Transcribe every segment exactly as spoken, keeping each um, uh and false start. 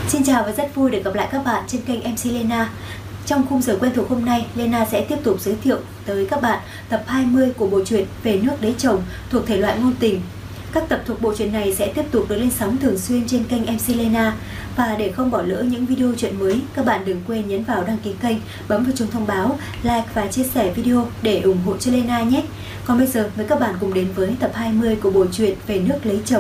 Xin chào và rất vui được gặp lại các bạn trên kênh em xê Lena. Trong khung giờ quen thuộc hôm nay, Lena sẽ tiếp tục giới thiệu tới các bạn tập hai mươi của bộ truyện Về nước lấy chồng thuộc thể loại ngôn tình. Các tập thuộc bộ truyện này sẽ tiếp tục được lên sóng thường xuyên trên kênh em xê Lena. Và để không bỏ lỡ những video truyện mới, các bạn đừng quên nhấn vào đăng ký kênh, bấm vào chuông thông báo, like và chia sẻ video để ủng hộ cho Lena nhé. Còn bây giờ, mời các bạn cùng đến với tập hai mươi của bộ truyện Về nước lấy chồng.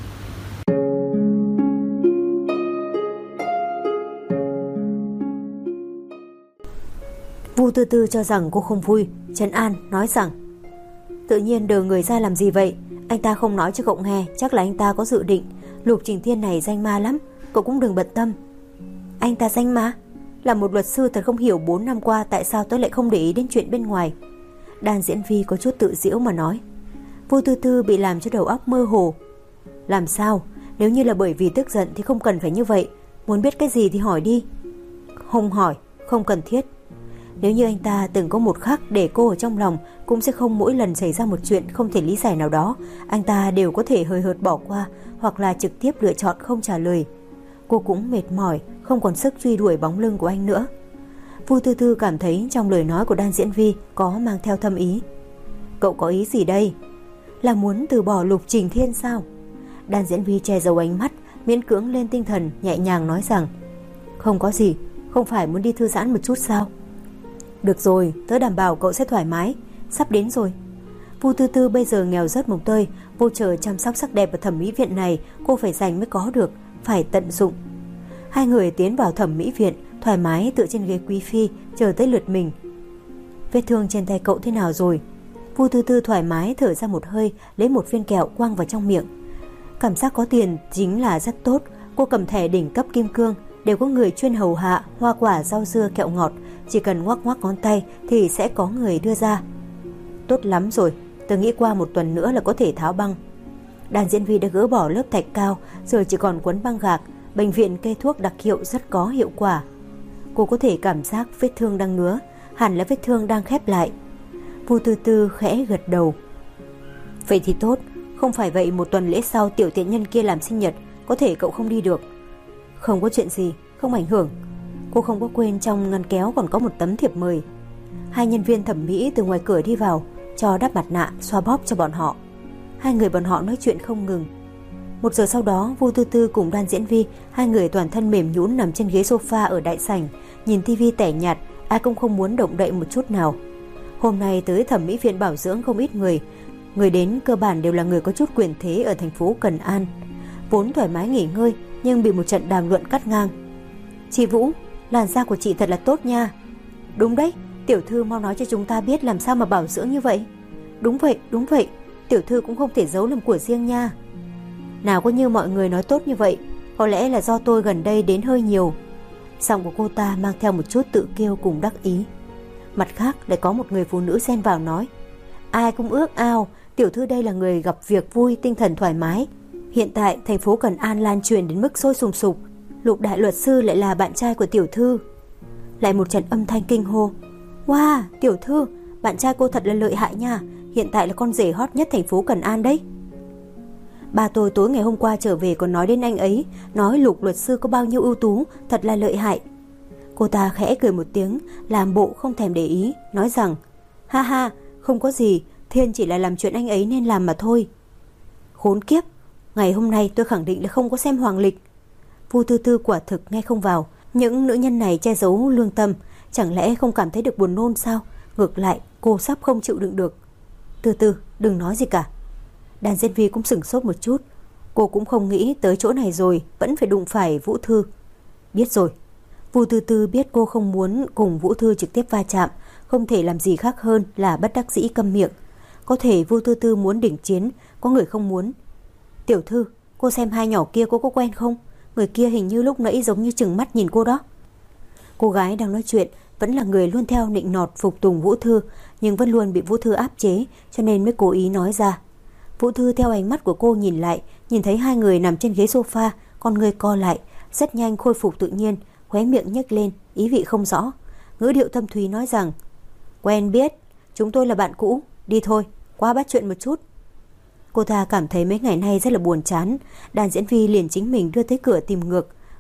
Vu Tư Tư cho rằng cô không vui, trấn an nói rằng: tự nhiên đờ người ra làm gì vậy? Anh ta không nói cho cậu nghe, chắc là anh ta có dự định. Lục Trình Thiên này danh ma lắm, cậu cũng đừng bận tâm. Anh ta danh ma? Là một luật sư thật không hiểu bốn năm qua tại sao tớ lại không để ý đến chuyện bên ngoài. Đan Diễn Vi có chút tự giễu mà nói. Vu Tư Tư bị làm cho đầu óc mơ hồ. Làm sao? Nếu như là bởi vì tức giận thì không cần phải như vậy. Muốn biết cái gì thì hỏi đi. Không hỏi, không cần thiết. Nếu như anh ta từng có một khắc để cô ở trong lòng, cũng sẽ không mỗi lần xảy ra một chuyện không thể lý giải nào đó, anh ta đều có thể hời hợt bỏ qua, hoặc là trực tiếp lựa chọn không trả lời. Cô cũng mệt mỏi, không còn sức truy đuổi bóng lưng của anh nữa. Vu Tư Tư cảm thấy trong lời nói của Đan Diễn Vi có mang theo thâm ý. Cậu có ý gì đây? Là muốn từ bỏ Lục Trình Thiên sao? Đan Diễn Vi che giấu ánh mắt, miễn cưỡng lên tinh thần, nhẹ nhàng nói rằng: không có gì, không phải muốn đi thư giãn một chút sao? Được rồi, tớ đảm bảo cậu sẽ thoải mái. Sắp đến rồi. Vu Tư Tư bây giờ nghèo rớt mồng tơi, vô trời chăm sóc sắc đẹp ở thẩm mỹ viện này cô phải dành mới có được, phải tận dụng. Hai người tiến vào thẩm mỹ viện, thoải mái tựa trên ghế quý phi, chờ tới lượt mình. Vết thương trên tay cậu thế nào rồi? Vu Tư Tư thoải mái thở ra một hơi, lấy một viên kẹo quăng vào trong miệng. Cảm giác có tiền chính là rất tốt. Cô cầm thẻ đỉnh cấp kim cương, đều có người chuyên hầu hạ hoa quả, rau dưa, kẹo ngọt. Chỉ cần ngoắc ngoắc ngón tay thì sẽ có người đưa ra. Tốt lắm rồi, tớ nghĩ qua một tuần nữa là có thể tháo băng. Đan Diễn Vi đã gỡ bỏ lớp thạch cao, giờ chỉ còn quấn băng gạc. Bệnh viện kê thuốc đặc hiệu rất có hiệu quả. Cô có thể cảm giác vết thương đang ngứa, hẳn là vết thương đang khép lại. Vu Tư Tư khẽ gật đầu. Vậy thì tốt, không phải vậy một tuần lễ sau tiểu tiện nhân kia làm sinh nhật, có thể cậu không đi được. Không có chuyện gì, không ảnh hưởng. Cô không có quên trong ngăn kéo còn có một tấm thiệp mời. Hai nhân viên thẩm mỹ từ ngoài cửa đi vào, cho đắp mặt nạ, xoa bóp cho bọn họ. Hai người bọn họ nói chuyện không ngừng. Một giờ sau đó, Vu Tư Tư cùng Đan Diễn Vi, hai người toàn thân mềm nhũn nằm trên ghế sofa ở đại sảnh, nhìn tivi tẻ nhạt, ai cũng không muốn động đậy một chút nào. Hôm nay tới thẩm mỹ viện bảo dưỡng không ít người, người đến cơ bản đều là người có chút quyền thế ở thành phố Cần An. Vốn thoải mái nghỉ ngơi, nhưng bị một trận đàm luận cắt ngang. Chị Vũ, làn da của chị thật là tốt nha. Đúng đấy, tiểu thư mau nói cho chúng ta biết làm sao mà bảo dưỡng như vậy. Đúng vậy, đúng vậy, tiểu thư cũng không thể giấu làm của riêng nha. Nào có như mọi người nói tốt như vậy, có lẽ là do tôi gần đây đến hơi nhiều. Giọng của cô ta mang theo một chút tự kiêu cùng đắc ý. Mặt khác lại có một người phụ nữ xen vào nói: ai cũng ước ao, tiểu thư đây là người gặp việc vui, tinh thần thoải mái. Hiện tại thành phố Cần An lan truyền đến mức sôi sùng sục, Lục đại luật sư lại là bạn trai của tiểu thư. Lại một trận âm thanh kinh hô: wow, tiểu thư, bạn trai cô thật là lợi hại nha, hiện tại là con rể hot nhất thành phố Cần An đấy. Bà tôi tối ngày hôm qua trở về còn nói đến anh ấy, nói Lục luật sư có bao nhiêu ưu tú, thật là lợi hại. Cô ta khẽ cười một tiếng, làm bộ không thèm để ý, nói rằng: ha ha, không có gì, Thiên chỉ là làm chuyện anh ấy nên làm mà thôi. Khốn kiếp, ngày hôm nay tôi khẳng định là không có xem hoàng lịch. Vu Tư Tư quả thực nghe không vào. Những nữ nhân này che giấu lương tâm, chẳng lẽ không cảm thấy được buồn nôn sao? Ngược lại, cô sắp không chịu đựng được. Tư Tư, đừng nói gì cả. Đan Diễn Vi cũng sửng sốt một chút. Cô cũng không nghĩ tới chỗ này rồi vẫn phải đụng phải Vũ Thư. Biết rồi. Vu Tư Tư biết cô không muốn cùng Vũ Thư trực tiếp va chạm, không thể làm gì khác hơn là bất đắc dĩ câm miệng. Có thể Vu Tư Tư muốn đỉnh chiến, có người không muốn. Tiểu thư, cô xem hai nhỏ kia cô có quen không? Người kia hình như lúc nãy giống như trừng mắt nhìn cô đó. Cô gái đang nói chuyện vẫn là người luôn theo nịnh nọt phục tùng Vũ Thư, nhưng vẫn luôn bị Vũ Thư áp chế, cho nên mới cố ý nói ra. Vũ Thư theo ánh mắt của cô nhìn lại, nhìn thấy hai người nằm trên ghế sofa, con người co lại, rất nhanh khôi phục tự nhiên, khóe miệng nhếch lên, ý vị không rõ, ngữ điệu thâm thúy nói rằng: quen biết, chúng tôi là bạn cũ, đi thôi, qua bắt chuyện một chút. Cô ta cảm thấy mấy ngày nay rất là buồn chán. Đàn Diễn Vi liền chính mình đưa tới cửa tìm ngược.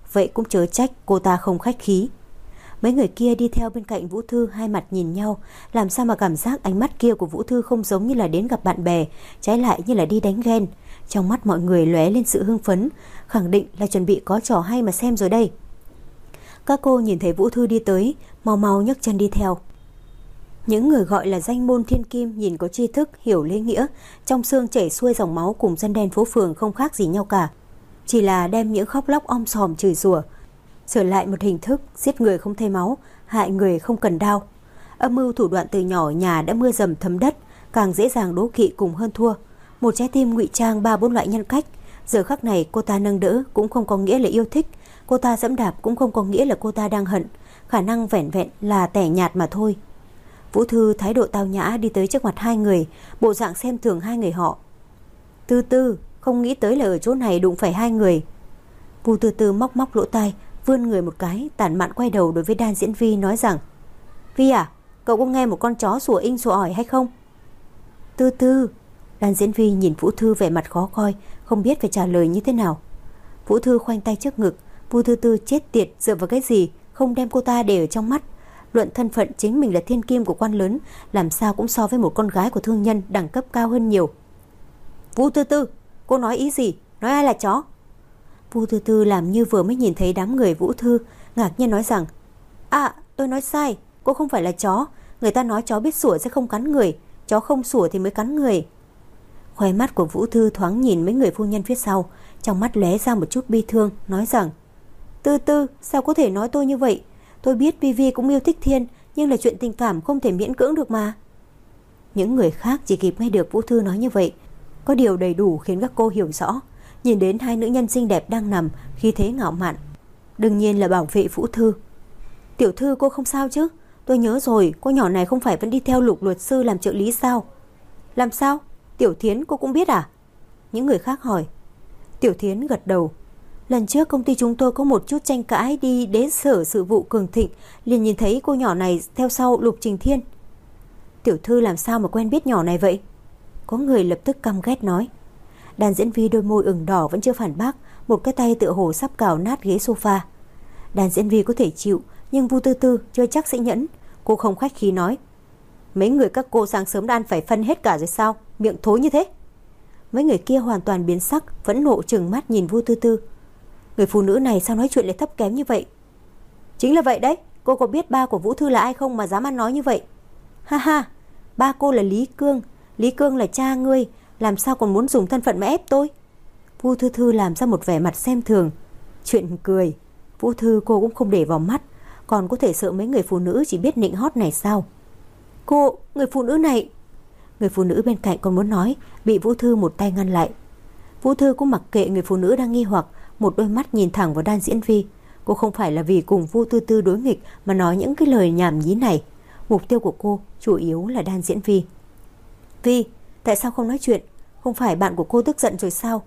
vậy cũng chớ trách cô ta không khách khí. Mấy người kia đi theo bên cạnh Vũ Thư hai mặt nhìn nhau, làm sao mà cảm giác ánh mắt kia của Vũ Thư không giống như là đến gặp bạn bè, trái lại như là đi đánh ghen. Trong mắt mọi người lóe lên sự hưng phấn, khẳng định là chuẩn bị có trò hay mà xem rồi đây. Các cô nhìn thấy Vũ Thư đi tới, mau mau nhấc chân đi theo. Những người gọi là danh môn thiên kim nhìn có tri thức, hiểu lễ nghĩa, trong xương chảy xuôi dòng máu cùng dân đen phố phường không khác gì nhau cả. Chỉ là đem những khóc lóc om sòm chửi rủa, sửa lại một hình thức giết người không thay máu, hại người không cần đao. Âm mưu thủ đoạn từ nhỏ nhà đã mưa dầm thấm đất, càng dễ dàng đố kỵ cùng hơn thua. Một trái tim ngụy trang ba bốn loại nhân cách. Giờ khắc này cô ta nâng đỡ cũng không có nghĩa là yêu thích, cô ta dẫm đạp cũng không có nghĩa là cô ta đang hận, khả năng vẻn vẹn là tẻ nhạt mà thôi. Vũ Thư thái độ tao nhã đi tới trước mặt hai người, bộ dạng xem thường hai người họ. Tư Tư, không nghĩ tới là ở chỗ này đụng phải hai người. Vu Tư Tư móc móc lỗ tai, vươn người một cái, tản mạn quay đầu đối với Đan Diễn Vi nói rằng: Vi à, cậu có nghe một con chó sủa inh sủa ỏi hay không? Tư Tư. Đan Diễn Vi nhìn Vũ Thư vẻ mặt khó coi, không biết phải trả lời như thế nào. Vũ Thư khoanh tay trước ngực, Vu Tư Tư chết tiệt dựa vào cái gì, không đem cô ta để ở trong mắt. Luận thân phận chính mình là thiên kim của quan lớn, làm sao cũng so với một con gái của thương nhân đẳng cấp cao hơn nhiều. Vu Tư Tư, cô nói ý gì? Nói ai là chó? Vu Tư Tư làm như vừa mới nhìn thấy đám người Vũ Thư, ngạc nhiên nói rằng: À, tôi nói sai, cô không phải là chó. Người ta nói chó biết sủa sẽ không cắn người, chó không sủa thì mới cắn người. Khóe mắt của Vũ Thư thoáng nhìn mấy người phu nhân phía sau, trong mắt lóe ra một chút bi thương, nói rằng: Tư Tư, sao có thể nói tôi như vậy? Tôi biết Vi Vi cũng yêu thích Thiên, nhưng là chuyện tình cảm không thể miễn cưỡng được mà. Những người khác chỉ kịp nghe được Vũ Thư nói như vậy, có điều đầy đủ khiến các cô hiểu rõ. Nhìn đến hai nữ nhân xinh đẹp đang nằm, khí thế ngạo mạn, đương nhiên là bảo vệ Vũ Thư. Tiểu thư, cô không sao chứ? Tôi nhớ rồi, cô nhỏ này không phải vẫn đi theo Lục luật sư làm trợ lý sao? Làm sao? Tiểu Thiến cô cũng biết à? Những người khác hỏi. Tiểu Thiến gật đầu. Lần trước công ty chúng tôi có một chút tranh cãi, đi đến sở sự vụ Cường Thịnh, liền nhìn thấy cô nhỏ này theo sau Lục Trình Thiên. Tiểu thư làm sao mà quen biết nhỏ này vậy? Có người lập tức căm ghét nói. Đàn Diễn Vi đôi môi ửng đỏ vẫn chưa phản bác, một cái tay tựa hồ sắp cào nát ghế sofa. Đàn Diễn Vi có thể chịu, nhưng Vu Tư Tư chưa chắc sẽ nhẫn. Cô không khách khí nói: Mấy người các cô sáng sớm đã ăn phải phân hết cả rồi sao? Miệng thối như thế. Mấy người kia hoàn toàn biến sắc, phẫn nộ trừng mắt nhìn Vu Tư Tư. Người phụ nữ này sao nói chuyện lại thấp kém như vậy? Chính là vậy đấy, cô có biết ba của Vũ Thư là ai không mà dám ăn nói như vậy? Ha ha, ba cô là Lý Cương, Lý Cương là cha ngươi, làm sao còn muốn dùng thân phận mà ép tôi? Vu Thư Thư làm ra một vẻ mặt xem thường. Chuyện cười, Vũ Thư cô cũng không để vào mắt, còn có thể sợ mấy người phụ nữ chỉ biết nịnh hót này sao? Cô, người phụ nữ này... Người phụ nữ bên cạnh còn muốn nói, bị Vũ Thư một tay ngăn lại. Vũ Thư cũng mặc kệ người phụ nữ đang nghi hoặc, một đôi mắt nhìn thẳng vào Đan Diễn Vi. Cô không phải là vì cùng Vu Tư Tư đối nghịch mà nói những cái lời nhảm nhí này. Mục tiêu của cô chủ yếu là Đan Diễn Vi. Vi, tại sao không nói chuyện? Không phải bạn của cô tức giận rồi sao?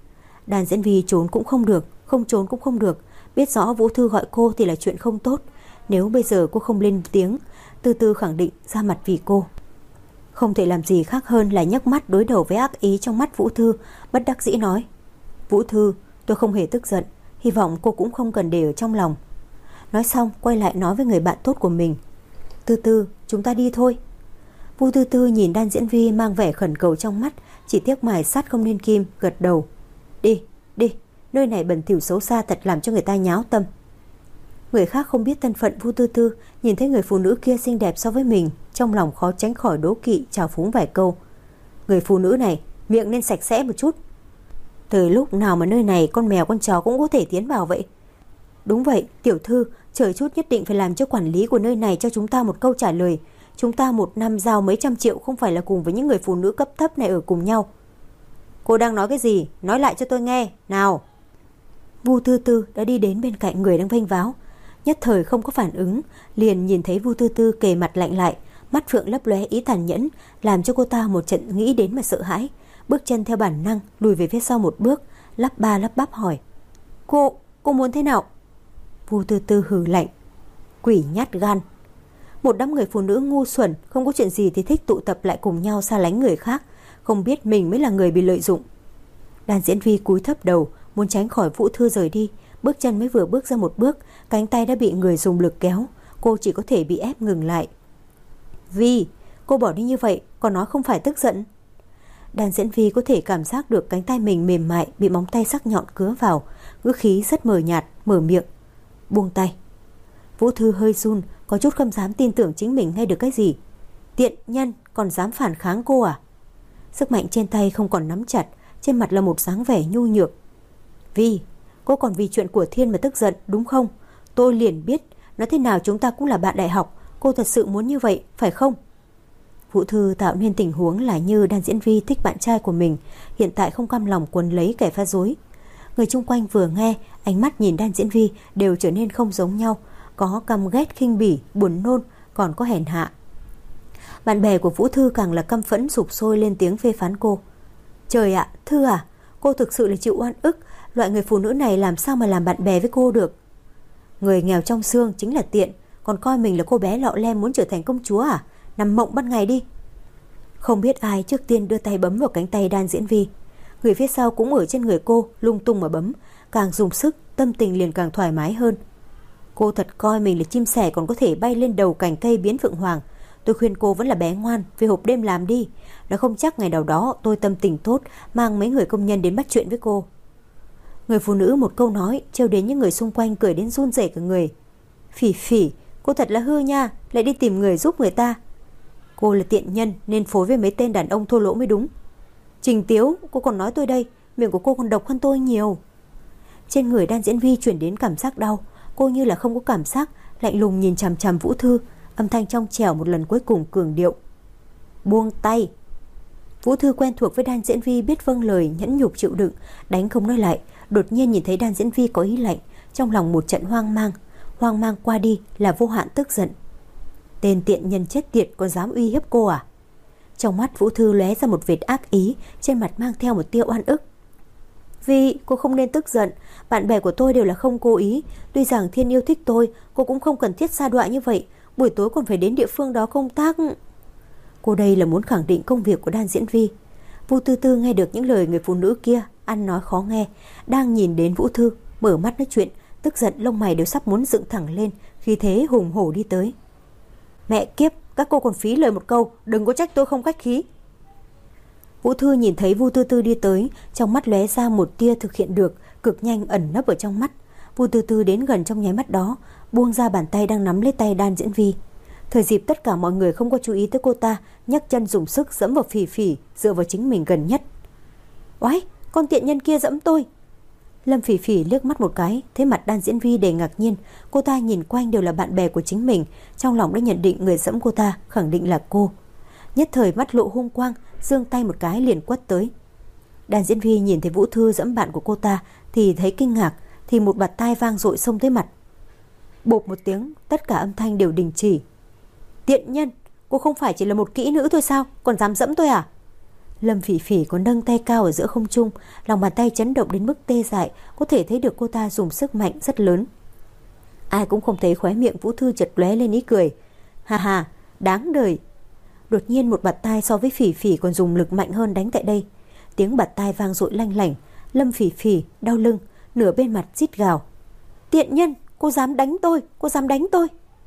Đan Diễn Vi trốn cũng không được, không trốn cũng không được. Biết rõ Vũ Thư gọi cô thì là chuyện không tốt. Nếu bây giờ cô không lên tiếng, Tư Tư khẳng định ra mặt vì cô. Không thể làm gì khác hơn là nhấc mắt đối đầu với ác ý trong mắt Vũ Thư, bất đắc dĩ nói: Vũ Thư, tôi không hề tức giận, hy vọng cô cũng không cần để ở trong lòng. Nói xong quay lại nói với người bạn tốt của mình: Tư Tư, chúng ta đi thôi. Vu Tư Tư nhìn Đan Diễn Vi mang vẻ khẩn cầu trong mắt, chỉ tiếc mài sắt không nên kim, gật đầu. Đi, đi, nơi này bẩn thỉu xấu xa thật làm cho người ta nháo tâm. Người khác không biết thân phận Vu Tư Tư, nhìn thấy người phụ nữ kia xinh đẹp so với mình, trong lòng khó tránh khỏi đố kỵ, chào phúng vài câu. Người phụ nữ này miệng nên sạch sẽ một chút. Từ lúc nào mà nơi này con mèo con chó cũng có thể tiến vào vậy? Đúng vậy, tiểu thư, chờ chút nhất định phải làm cho quản lý của nơi này cho chúng ta một câu trả lời. Chúng ta một năm giao mấy trăm triệu không phải là cùng với những người phụ nữ cấp thấp này ở cùng nhau. Cô đang nói cái gì? Nói lại cho tôi nghe, nào. Vu Tư Tư đã đi đến bên cạnh người đang vênh váo, nhất thời không có phản ứng, liền nhìn thấy Vu Tư Tư kề mặt lạnh lại, mắt phượng lấp lóe ý tàn nhẫn, làm cho cô ta một trận nghĩ đến mà sợ hãi, bước chân theo bản năng lùi về phía sau một bước, lắp ba lắp bắp hỏi: Cô, cô muốn thế nào? Vu Tư Tư hừ lạnh: Quỷ nhát gan. Một đám người phụ nữ ngu xuẩn, không có chuyện gì thì thích tụ tập lại cùng nhau xa lánh người khác, không biết mình mới là người bị lợi dụng. Đan Diễn Vi cúi thấp đầu, muốn tránh khỏi Vũ Thư rời đi, Bước chân mới vừa bước ra một bước, cánh tay đã bị người dùng lực kéo. Cô chỉ có thể bị ép ngừng lại. Vi, cô bỏ đi như vậy, còn nói không phải tức giận. Đàn diễn Vi có thể cảm giác được cánh tay mình mềm mại bị móng tay sắc nhọn cứa vào, ngữ khí rất mờ nhạt, mở miệng. Buông tay. Vũ Thư hơi run, có chút không dám tin tưởng chính mình nghe được cái gì. Tiện nhân, còn dám phản kháng cô à? Sức mạnh trên tay không còn nắm chặt, trên mặt là một dáng vẻ nhu nhược. Vi, cô còn vì chuyện của Thiên mà tức giận đúng không? Tôi liền biết, nói thế nào chúng ta cũng là bạn đại học, cô thật sự muốn như vậy, phải không? Vũ Thư tạo nên tình huống là như Đan Diễn Vi thích bạn trai của mình, hiện tại không cam lòng quấn lấy kẻ phá rối. Người chung quanh vừa nghe, ánh mắt nhìn Đan Diễn Vi đều trở nên không giống nhau, có căm ghét khinh bỉ, buồn nôn, còn có hèn hạ. Bạn bè của Vũ Thư càng là căm phẫn sục sôi lên tiếng phê phán cô. Trời ạ, Thư à, cô thực sự là chịu oan ức, loại người phụ nữ này làm sao mà làm bạn bè với cô được? Người nghèo trong xương chính là tiện, còn coi mình là cô bé lọ lem muốn trở thành công chúa à? Nằm mộng ban ngày đi. Không biết ai trước tiên đưa tay bấm vào cánh tay Đan Diễn Vi. Người phía sau cũng ở trên người cô lung tung mà bấm, càng dùng sức tâm tình liền càng thoải mái hơn. Cô thật coi mình là chim sẻ còn có thể bay lên đầu cành cây biến phượng hoàng. Tôi khuyên cô vẫn là bé ngoan, về hộp đêm làm đi. Nó không chắc ngày nào đó tôi tâm tình tốt mang mấy người công nhân đến bắt chuyện với cô. Người phụ nữ một câu nói trêu đến những người xung quanh cười đến run rẩy cả người. Phỉ Phỉ, cô thật là hư nha, lại đi tìm người giúp người ta. Cô là tiện nhân nên phối với mấy tên đàn ông thô lỗ mới đúng. Trình Tiếu, cô còn nói tôi đây, miệng của cô còn độc hơn tôi nhiều. Trên người Đan Diễn Vi chuyển đến cảm giác đau. Cô như là không có cảm giác, lạnh lùng nhìn chằm chằm Vũ Thư, âm thanh trong trẻo một lần cuối cùng cường điệu. Buông tay. Vũ Thư quen thuộc với Đan Diễn Vi biết vâng lời, nhẫn nhục chịu đựng, đánh không nói lại. Đột nhiên nhìn thấy Đan Diễn Vi có ý lạnh, trong lòng một trận hoang mang. Hoang mang qua đi là vô hạn tức giận. Tên tiện nhân chết tiệt còn dám uy hiếp cô à? Trong mắt Vũ Thư lóe ra một vệt ác ý, trên mặt mang theo một tia oan ức. Vi, cô không nên tức giận, bạn bè của tôi đều là không cố ý. Tuy rằng Thiên yêu thích tôi, cô cũng không cần thiết sa đọa như vậy. Buổi tối còn phải đến địa phương đó công tác. Cô đây là muốn khẳng định công việc của Đan Diễn Vi. Vu Tư Tư nghe được những lời người phụ nữ kia ăn nói khó nghe, đang nhìn đến Vũ Thư, mở mắt nói chuyện, tức giận lông mày đều sắp muốn dựng thẳng lên, khi thế hùng hổ đi tới. Mẹ kiếp, các cô còn phí lời một câu, đừng có trách tôi không khách khí. Vũ Thư nhìn thấy Vu Tư Tư đi tới, trong mắt lóe ra một tia thực hiện được, cực nhanh ẩn nấp ở trong mắt. Vu Tư Tư đến gần trong nháy mắt đó, buông ra bàn tay đang nắm lấy tay Đan Diễn Vi. Thời dịp tất cả mọi người không có chú ý tới cô ta, nhấc chân dùng sức dẫm vào Phỉ Phỉ, dựa vào chính mình gần nhất. Oái, con tiện nhân kia dẫm tôi. Lâm Phỉ Phỉ liếc mắt một cái, thấy mặt Đan Diễn Vi đầy ngạc nhiên. Cô ta nhìn quanh đều là bạn bè của chính mình, trong lòng đã nhận định người dẫm cô ta khẳng định là cô. Nhất thời mắt lộ hung quang, giương tay một cái liền quất tới. Đan Diễn Vi nhìn thấy Vũ Thư dẫm bạn của cô ta thì thấy kinh ngạc, thì một bạt tai vang dội xông tới mặt. Bộp một tiếng, tất cả âm thanh đều đình chỉ. Tiện nhân, cô không phải chỉ là một kỹ nữ thôi sao, còn dám dẫm tôi à? Lâm Phỉ Phỉ còn nâng tay cao ở giữa không trung, lòng bàn tay chấn động đến mức tê dại, có thể thấy được cô ta dùng sức mạnh rất lớn. Ai cũng không thấy khóe miệng Vũ Thư chợt lóe lên ý cười. Ha ha, đáng đời. Đột nhiên một bạt tai so với Phỉ Phỉ còn dùng lực mạnh hơn đánh tại đây. Tiếng bạt tai vang dội lanh lảnh, Lâm Phỉ Phỉ đau lưng, nửa bên mặt rít gào. Tiện nhân, cô dám đánh tôi, cô dám đánh tôi.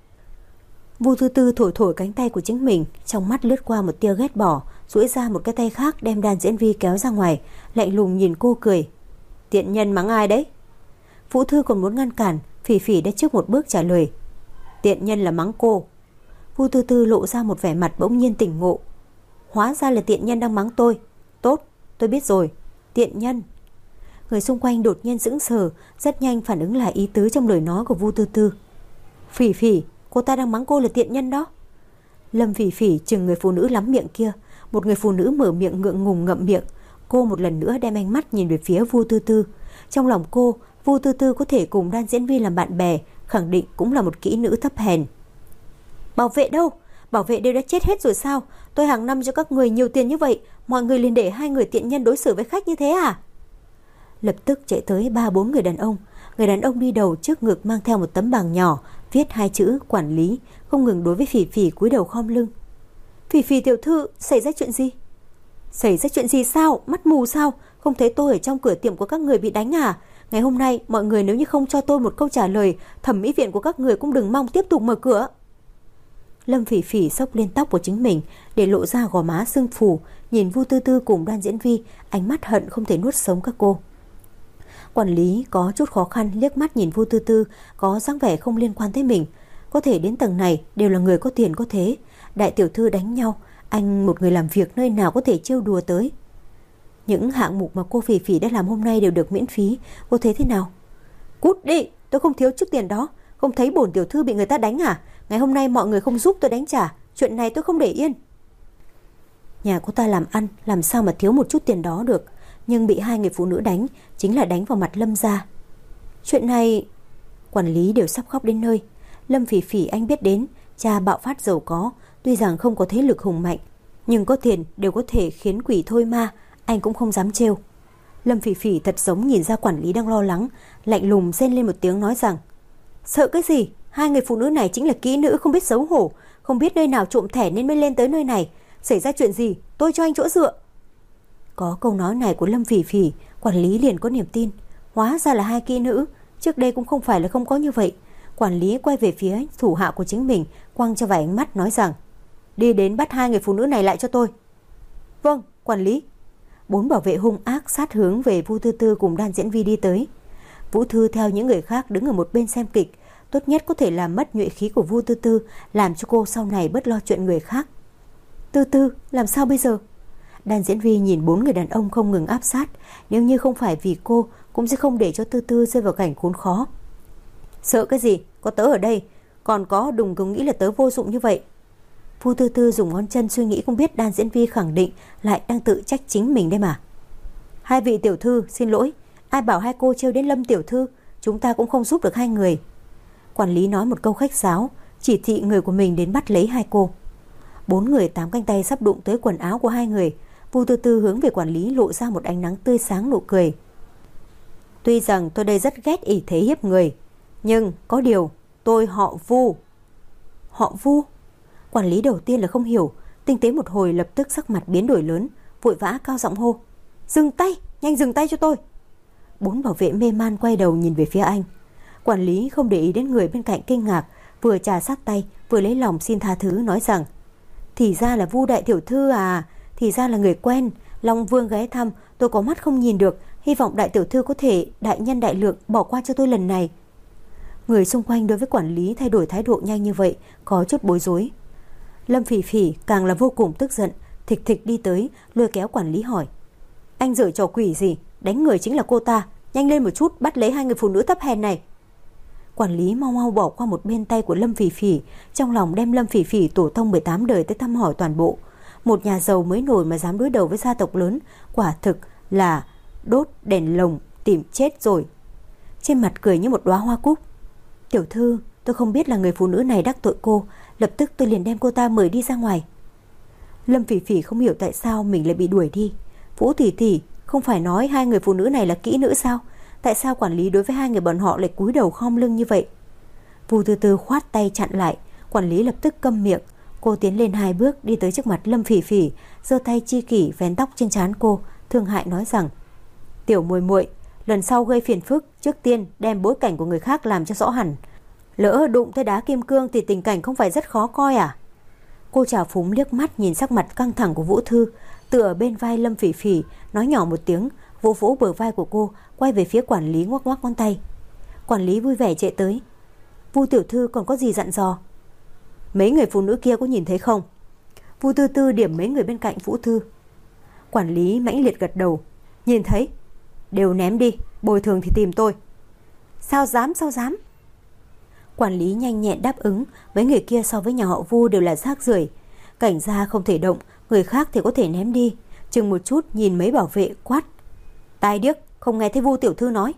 Vu Tư Tư thổi thổi cánh tay của chính mình, trong mắt lướt qua một tia ghét bỏ, duỗi ra một cái tay khác đem Đan Diễn Vi kéo ra ngoài, lạnh lùng nhìn cô cười. Tiện nhân mắng ai đấy? Vũ Thư còn muốn ngăn cản, Phỉ Phỉ đã trước một bước trả lời. Tiện nhân là mắng cô. Vu Tư Tư lộ ra một vẻ mặt bỗng nhiên tỉnh ngộ. Hóa ra là tiện nhân đang mắng tôi. Tốt, tôi biết rồi. Tiện nhân. Người xung quanh đột nhiên sững sờ, rất nhanh phản ứng lại ý tứ trong lời nói của Vu Tư Tư. Phỉ Phỉ, cô ta đang mắng cô là tiện nhân đó. Lâm Phỉ Phỉ chừng người phụ nữ lắm miệng kia. Một người phụ nữ mở miệng ngượng ngùng ngậm miệng. Cô một lần nữa đem ánh mắt nhìn về phía Vu Tư Tư. Trong lòng cô, Vu Tư Tư có thể cùng Đan Diễn Vi làm bạn bè, khẳng định cũng là một kỹ nữ thấp hèn. Bảo vệ đâu? Bảo vệ đều đã chết hết rồi sao? Tôi hàng năm cho các người nhiều tiền như vậy, mọi người liền để hai người tiện nhân đối xử với khách như thế à? Lập tức chạy tới ba bốn người đàn ông. Người đàn ông đi đầu trước ngực mang theo một tấm bảng nhỏ, viết hai chữ quản lý, không ngừng đối với Phỉ Phỉ cúi đầu khom lưng. Phỉ Phỉ tiểu thư, xảy ra chuyện gì? Xảy ra chuyện gì sao? Mắt mù sao? Không thấy tôi ở trong cửa tiệm của các người bị đánh à? Ngày hôm nay mọi người nếu như không cho tôi một câu trả lời, thẩm mỹ viện của các người cũng đừng mong tiếp tục mở cửa. Lâm Phỉ Phỉ xốc lên tóc của chính mình để lộ ra gò má sưng phù, nhìn Vu Tư Tư cùng Đoan Diễn Vi, ánh mắt hận không thể nuốt sống các cô. Quản lý có chút khó khăn liếc mắt nhìn Vu Tư Tư, có dáng vẻ không liên quan tới mình. Có thể đến tầng này đều là người có tiền có thế. Đại tiểu thư đánh nhau, anh một người làm việc nơi nào có thể trêu đùa tới. Những hạng mục mà cô Phỉ Phỉ đã làm hôm nay đều được miễn phí, cô thấy thế nào? Cút đi, tôi không thiếu chút tiền đó. Không thấy bổn tiểu thư bị người ta đánh à? Ngày hôm nay mọi người không giúp tôi đánh trả, chuyện này tôi không để yên. Nhà cô ta làm ăn, làm sao mà thiếu một chút tiền đó được. Nhưng bị hai người phụ nữ đánh, chính là đánh vào mặt Lâm gia. Chuyện này, quản lý đều sắp khóc đến nơi. Lâm Phỉ Phỉ anh biết đến, cha bạo phát giàu có, tuy rằng không có thế lực hùng mạnh, nhưng có tiền đều có thể khiến quỷ thôi ma, anh cũng không dám trêu. Lâm Phỉ Phỉ thật giống nhìn ra quản lý đang lo lắng, lạnh lùng rên lên một tiếng nói rằng: sợ cái gì? Hai người phụ nữ này chính là kỹ nữ không biết xấu hổ, không biết nơi nào trộm thẻ nên mới lên tới nơi này. Xảy ra chuyện gì, tôi cho anh chỗ dựa. Có câu nói này của Lâm Phỉ Phỉ, quản lý liền có niềm tin. Hóa ra là hai kỹ nữ, trước đây cũng không phải là không có như vậy. Quản lý quay về phía thủ hạ của chính mình, quăng cho vài ánh mắt nói rằng: đi đến bắt hai người phụ nữ này lại cho tôi. Vâng, quản lý. Bốn bảo vệ hung ác sát hướng về Vu Tư Tư cùng Đoan Diễn Vi đi tới. Vũ Thư theo những người khác đứng ở một bên xem kịch, tốt nhất có thể làm mất nhuệ khí của Vu Tư Tư, làm cho cô sau này bớt lo chuyện người khác. Tư Tư, làm sao bây giờ? Đoan Diễn Vi nhìn bốn người đàn ông không ngừng áp sát, nếu như không phải vì cô, cũng sẽ không để cho Tư Tư rơi vào cảnh khốn khó. Sợ cái gì, có tớ ở đây, còn có đừng có nghĩ là tớ vô dụng như vậy. Vu Tư Tư dùng ngón chân suy nghĩ, cũng biết Đoan Diễn Vi khẳng định lại đang tự trách chính mình đây mà. Hai vị tiểu thư, xin lỗi, ai bảo hai cô trêu đến Lâm tiểu thư, chúng ta cũng không giúp được hai người. Quản lý nói một câu khách sáo, chỉ thị người của mình đến bắt lấy hai cô. Bốn người tám cánh tay sắp đụng tới quần áo của hai người. Vu Tư Tư hướng về quản lý lộ ra một ánh nắng tươi sáng nụ cười. Tuy rằng tôi đây rất ghét ỷ thế hiếp người, nhưng có điều tôi họ Vu. Họ Vu? Quản lý đầu tiên là không hiểu, tinh tế một hồi lập tức sắc mặt biến đổi lớn, vội vã cao giọng hô: dừng tay, nhanh dừng tay cho tôi. Bốn bảo vệ mê man quay đầu nhìn về phía anh. Quản lý không để ý đến người bên cạnh kinh ngạc, vừa trà sát tay vừa lấy lòng xin tha thứ nói rằng: thì ra là Vu đại tiểu thư à, thì ra là người quen, Long Vương ghé thăm, tôi có mắt không nhìn được, hy vọng đại tiểu thư có thể đại nhân đại lượng bỏ qua cho tôi lần này. Người xung quanh đối với quản lý thay đổi thái độ nhanh như vậy có chút bối rối. Lâm Phỉ Phỉ càng là vô cùng tức giận, thịch thịch đi tới lôi kéo quản lý hỏi: anh giở trò quỷ gì, đánh người chính là cô ta, nhanh lên một chút bắt lấy hai người phụ nữ thấp hèn này. Quản lý mau mau bỏ qua một bên tay của Lâm Phỉ Phỉ, trong lòng đem Lâm Phỉ Phỉ tổ tông mười tám đời tới thăm hỏi toàn bộ. Một nhà giàu mới nổi mà dám đối đầu với gia tộc lớn, quả thực là đốt đèn lồng tìm chết rồi. Trên mặt cười như một đóa hoa cúc. Tiểu thư, tôi không biết là người phụ nữ này đắc tội cô, lập tức tôi liền đem cô ta mời đi ra ngoài. Lâm Phỉ Phỉ không hiểu tại sao mình lại bị đuổi đi. Vũ tỷ tỷ, không phải nói hai người phụ nữ này là kỹ nữ sao? Tại sao quản lý đối với hai người bọn họ lại cúi đầu khom lưng như vậy? Vu Tư Tư khoát tay chặn lại, quản lý lập tức câm miệng. Cô tiến lên hai bước đi tới trước mặt Lâm Phỉ Phỉ, giơ tay chi kỷ vén tóc trên trán cô, thương hại nói rằng: tiểu muội muội, lần sau gây phiền phức, trước tiên đem bối cảnh của người khác làm cho rõ hẳn. Lỡ đụng tới đá kim cương thì tình cảnh không phải rất khó coi à? Cô trào phúng liếc mắt nhìn sắc mặt căng thẳng của Vũ Thư, tựa bên vai Lâm Phỉ Phỉ, nói nhỏ một tiếng, vỗ vỗ bờ vai của cô, quay về phía quản lý ngoắc ngoắc ngón tay. Quản lý vui vẻ chạy tới: Vu tiểu thư còn có gì dặn dò? Mấy người phụ nữ kia có nhìn thấy không? Vu Tư Tư điểm mấy người bên cạnh Vũ Thư. Quản lý mãnh liệt gật đầu: nhìn thấy. Đều ném đi, bồi thường thì tìm tôi. Sao dám, sao dám? Quản lý nhanh nhẹn đáp ứng, mấy người kia so với nhà họ Vu đều là rác rưởi. Cảnh gia không thể động, người khác thì có thể ném đi. Chừng một chút nhìn mấy bảo vệ quát: tai điếc, không nghe thấy Vu tiểu thư nói.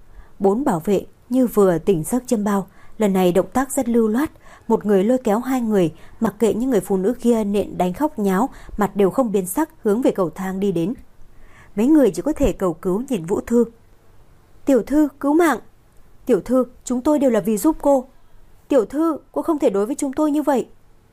Bốn bảo vệ như vừa tỉnh giấc châm bao, lần này động tác rất lưu loát, một người lôi kéo hai người, mặc kệ những người phụ nữ kia nện đánh khóc nháo, mặt đều không biến sắc, hướng về cầu thang đi đến. Mấy người chỉ có thể cầu cứu nhìn Vũ Thư. Tiểu thư, cứu mạng. Tiểu thư, chúng tôi đều là vì giúp cô. Tiểu thư, cô không thể đối với chúng tôi như vậy.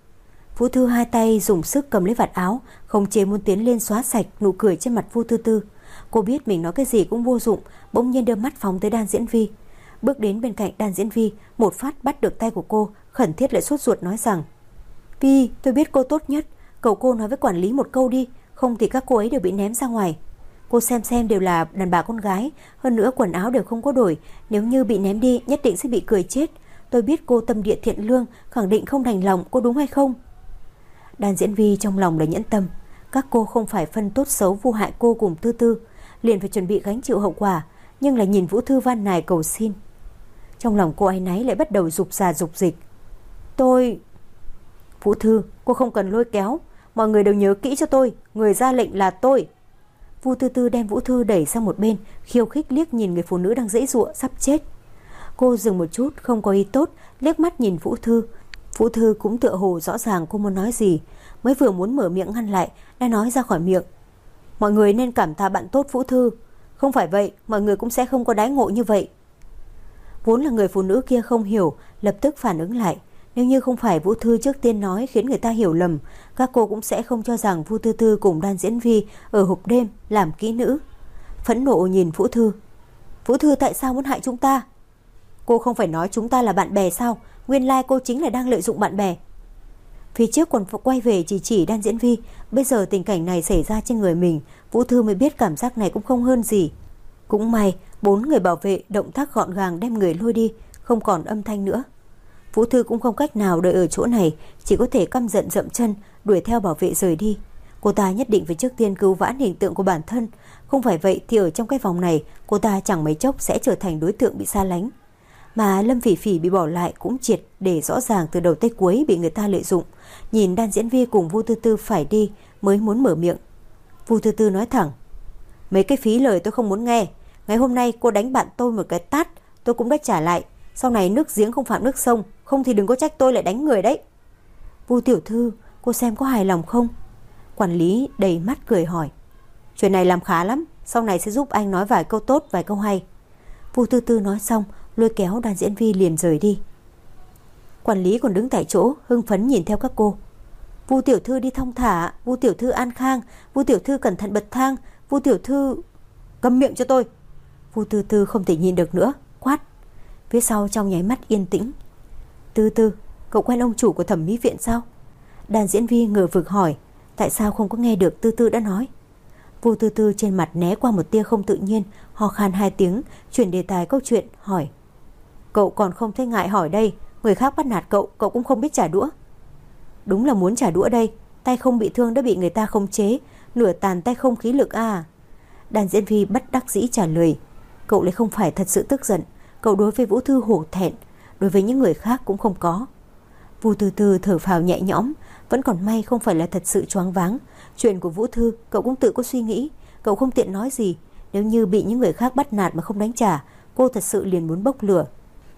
Vũ Thư hai tay dùng sức cầm lấy vạt áo, không chế muốn tiến lên xóa sạch nụ cười trên mặt Vu Tư Tư. Cô biết mình nói cái gì cũng vô dụng, bỗng nhiên đưa mắt phóng tới Đan Diễn Vi. Bước đến bên cạnh Đan Diễn Vi, một phát bắt được tay của cô, khẩn thiết lại sốt ruột nói rằng: Vi, tôi biết cô tốt nhất, cầu cô nói với quản lý một câu đi, không thì các cô ấy đều bị ném ra ngoài. Cô xem xem, đều là đàn bà con gái, hơn nữa quần áo đều không có đổi, nếu như bị ném đi nhất định sẽ bị cười chết. Tôi biết cô tâm địa thiện lương, khẳng định không đành lòng, cô đúng hay không? Đan Diễn Vi trong lòng là nhẫn tâm, các cô không phải phân tốt xấu vu hại cô cùng Tư Tư, liền phải chuẩn bị gánh chịu hậu quả, nhưng là nhìn Vũ Thư van nài cầu xin. Trong lòng cô áy náy lại bắt đầu rục rà rục dịch. Tôi... Vũ Thư, cô không cần lôi kéo, mọi người đều nhớ kỹ cho tôi, người ra lệnh là tôi. Vu Tư Tư đem Vũ Thư đẩy sang một bên, khiêu khích liếc nhìn người phụ nữ đang giãy giụa sắp chết. Cô dừng một chút, không có ý tốt, liếc mắt nhìn Vũ Thư. Vũ Thư cũng tựa hồ rõ ràng cô muốn nói gì, mới vừa muốn mở miệng ngăn lại, đã nói ra khỏi miệng: mọi người nên cảm tạ bạn tốt Vũ Thư, không phải vậy mọi người cũng sẽ không có đãi ngộ như vậy. Vốn là người phụ nữ kia không hiểu, lập tức phản ứng lại. Nếu như không phải Vũ Thư trước tiên nói khiến người ta hiểu lầm, các cô cũng sẽ không cho rằng Vu Tư Tư cùng Đan Diễn Vi ở hộp đêm làm kỹ nữ. Phẫn nộ nhìn Vũ Thư: Vũ Thư, tại sao muốn hại chúng ta? Cô không phải nói chúng ta là bạn bè sao? Nguyên lai cô chính là đang lợi dụng bạn bè. Phía trước còn quay về chỉ chỉ Đan Diễn Vi, bây giờ tình cảnh này xảy ra trên người mình, Vũ Thư mới biết cảm giác này cũng không hơn gì. Cũng may bốn người bảo vệ động tác gọn gàng đem người lôi đi, không còn âm thanh nữa. Vũ Thư cũng không cách nào đợi ở chỗ này, chỉ có thể căm giận dậm chân đuổi theo bảo vệ rời đi. Cô ta nhất định phải trước tiên cứu vãn hình tượng của bản thân, không phải vậy thì ở trong cái vòng này cô ta chẳng mấy chốc sẽ trở thành đối tượng bị xa lánh. Mà Lâm Phỉ Phỉ bị bỏ lại cũng triệt để rõ ràng từ đầu tới cuối bị người ta lợi dụng. Nhìn Đan Diễn Vi cùng Vu Tư Tư phải đi mới muốn mở miệng. Vu Tư Tư nói thẳng: mấy cái phí lời tôi không muốn nghe. Ngày hôm nay cô đánh bạn tôi một cái tát, tôi cũng đã trả lại. Sau này nước giếng không phạm nước sông, không thì đừng có trách tôi lại đánh người đấy. Vu tiểu thư, cô xem có hài lòng không? Quản lý đầy mắt cười hỏi. Chuyện này làm khá lắm, sau này sẽ giúp anh nói vài câu tốt, vài câu hay. Vu Tư Tư nói xong, lôi kéo Đan Diễn Vi liền rời đi. Quản lý còn đứng tại chỗ hưng phấn nhìn theo các cô. Vu tiểu thư đi thong thả, Vu tiểu thư an khang, Vu tiểu thư cẩn thận bật thang, Vu tiểu thư... Câm miệng cho tôi. Vu Tư Tư không thể nhìn được nữa, quát. Phía sau trong nháy mắt yên tĩnh. Tư Tư, cậu quen ông chủ của thẩm mỹ viện sao? Đan Diễn Vi ngờ vực hỏi. Tại sao không có nghe được Tư Tư đã nói? Vu Tư Tư trên mặt né qua một tia không tự nhiên, ho khan hai tiếng, chuyển đề tài câu chuyện hỏi. Cậu còn không thấy ngại hỏi đây, người khác bắt nạt cậu, cậu cũng không biết trả đũa. Đúng là muốn trả đũa đây, tay không bị thương đã bị người ta khống chế, nửa tàn tay không khí lực à. Đan Diễn Vi bất đắc dĩ trả lời. Cậu lại không phải thật sự tức giận, cậu đối với Vũ Thư hổ thẹn, đối với những người khác cũng không có. Vu Tư Tư thở phào nhẹ nhõm, vẫn còn may không phải là thật sự choáng váng. Chuyện của Vũ Thư cậu cũng tự có suy nghĩ, cậu không tiện nói gì. Nếu như bị những người khác bắt nạt mà không đánh trả, cô thật sự liền muốn bốc lửa.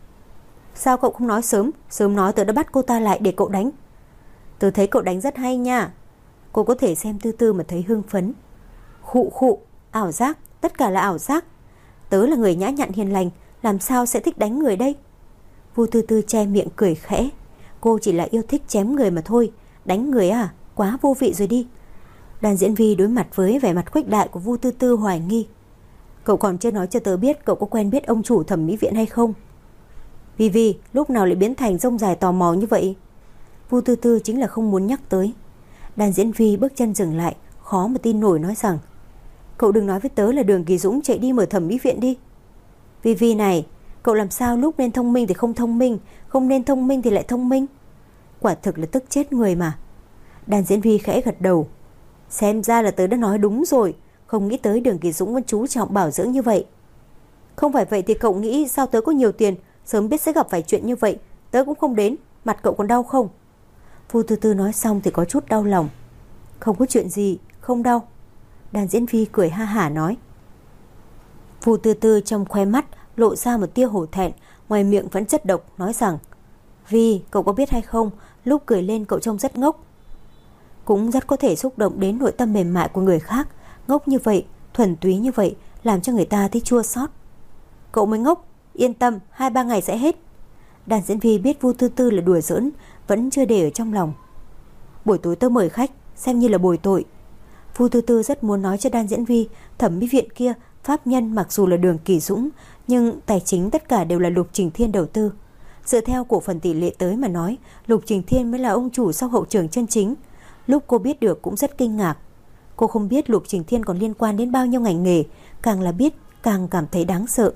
Sao cậu không nói sớm? Sớm nói tớ đã bắt cô ta lại để cậu đánh. Tớ thấy cậu đánh rất hay nha. Cô có thể xem Tư Tư mà thấy hưng phấn. Khụ khụ, ảo giác, tất cả là ảo giác. Tớ là người nhã nhặn hiền lành, làm sao sẽ thích đánh người đây? Vu Tư Tư che miệng cười khẽ. Cô chỉ là yêu thích chém người mà thôi, đánh người à, quá vô vị rồi đi. Đan Diễn Vi đối mặt với vẻ mặt khuếch đại của Vu Tư Tư hoài nghi. Cậu còn chưa nói cho tớ biết cậu có quen biết ông chủ thẩm mỹ viện hay không? Vi Vi lúc nào lại biến thành rông dài tò mò như vậy? Vu Tư Tư chính là không muốn nhắc tới. Đan Diễn Vi bước chân dừng lại, khó mà tin nổi nói rằng, cậu đừng nói với tớ là Đường Kỳ Dũng chạy đi mở thẩm mỹ viện đi. Vi Vi này, cậu làm sao lúc nên thông minh thì không thông minh, không nên thông minh thì lại thông minh? Quả thực là tức chết người mà. Đan Diễn Vi khẽ gật đầu. Xem ra là tớ đã nói đúng rồi, không nghĩ tới Đường Kỳ Dũng vẫn chú trọng bảo dưỡng như vậy. Không phải vậy thì cậu nghĩ sao tớ có nhiều tiền, sớm biết sẽ gặp phải chuyện như vậy, tớ cũng không đến, mặt cậu còn đau không? Vu Tư Tư nói xong thì có chút đau lòng. Không có chuyện gì, không đau. Đan Diễn Vi cười ha hả nói. Vu Tư Tư trong khoe mắt lộ ra một tia hổ thẹn, ngoài miệng vẫn chất độc nói rằng, Vi, cậu có biết hay không, lúc cười lên cậu trông rất ngốc. Cũng rất có thể xúc động đến nội tâm mềm mại của người khác. Ngốc như vậy, thuần túy như vậy, làm cho người ta thấy chua xót. Cậu mới ngốc, yên tâm, hai ba ngày sẽ hết. Đan Diễn Vi biết Vu Tư Tư là đùa giỡn, vẫn chưa để ở trong lòng. Buổi tối tớ mời khách, xem như là bồi tội. Vu Tư Tư rất muốn nói cho Đan Diễn Vi, thẩm mỹ viện kia Pháp nhân mặc dù là Đường Kỳ Dũng, nhưng tài chính tất cả đều là Lục Trình Thiên đầu tư. Dựa theo cổ phần tỷ lệ tới mà nói, Lục Trình Thiên mới là ông chủ sau hậu trường chân chính. Lúc cô biết được cũng rất kinh ngạc. Cô không biết Lục Trình Thiên còn liên quan đến bao nhiêu ngành nghề, càng là biết càng cảm thấy đáng sợ.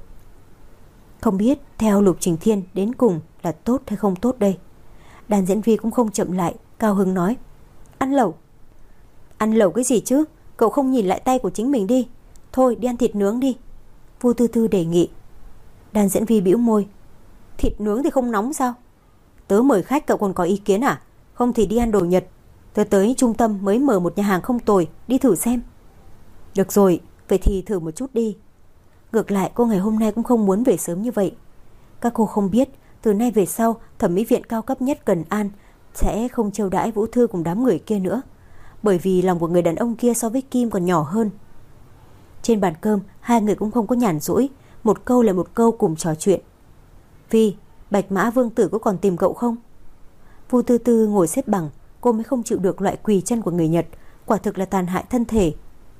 Không biết theo Lục Trình Thiên đến cùng là tốt hay không tốt đây. Đàn diễn viên cũng không chậm lại, cao hứng nói: Ăn lẩu. Ăn lẩu cái gì chứ? Cậu không nhìn lại tay của chính mình đi. Thôi đi ăn thịt nướng đi, Vu Tư Tư đề nghị. Đàn diễn viên bĩu môi: Thịt nướng thì không nóng sao? Tớ mời khách cậu còn có ý kiến à? Không thì đi ăn đồ Nhật. Tớ tới trung tâm mới mở một nhà hàng không tồi, đi thử xem. Được rồi, vậy thì thử một chút đi. Ngược lại cô ngày hôm nay cũng không muốn về sớm như vậy. Các cô không biết, từ nay về sau thẩm mỹ viện cao cấp nhất Cần An sẽ không chiêu đãi Vũ Thư cùng đám người kia nữa, bởi vì lòng của người đàn ông kia so với Kim còn nhỏ hơn. Trên bàn cơm hai người cũng không có nhàn rỗi, một câu lại một câu cùng trò chuyện. Vi, Bạch Mã Vương Tử có còn tìm cậu không? Vu Tư Tư ngồi xếp bằng, cô mới không chịu được loại quỳ chân của người Nhật, quả thực là tàn hại thân thể.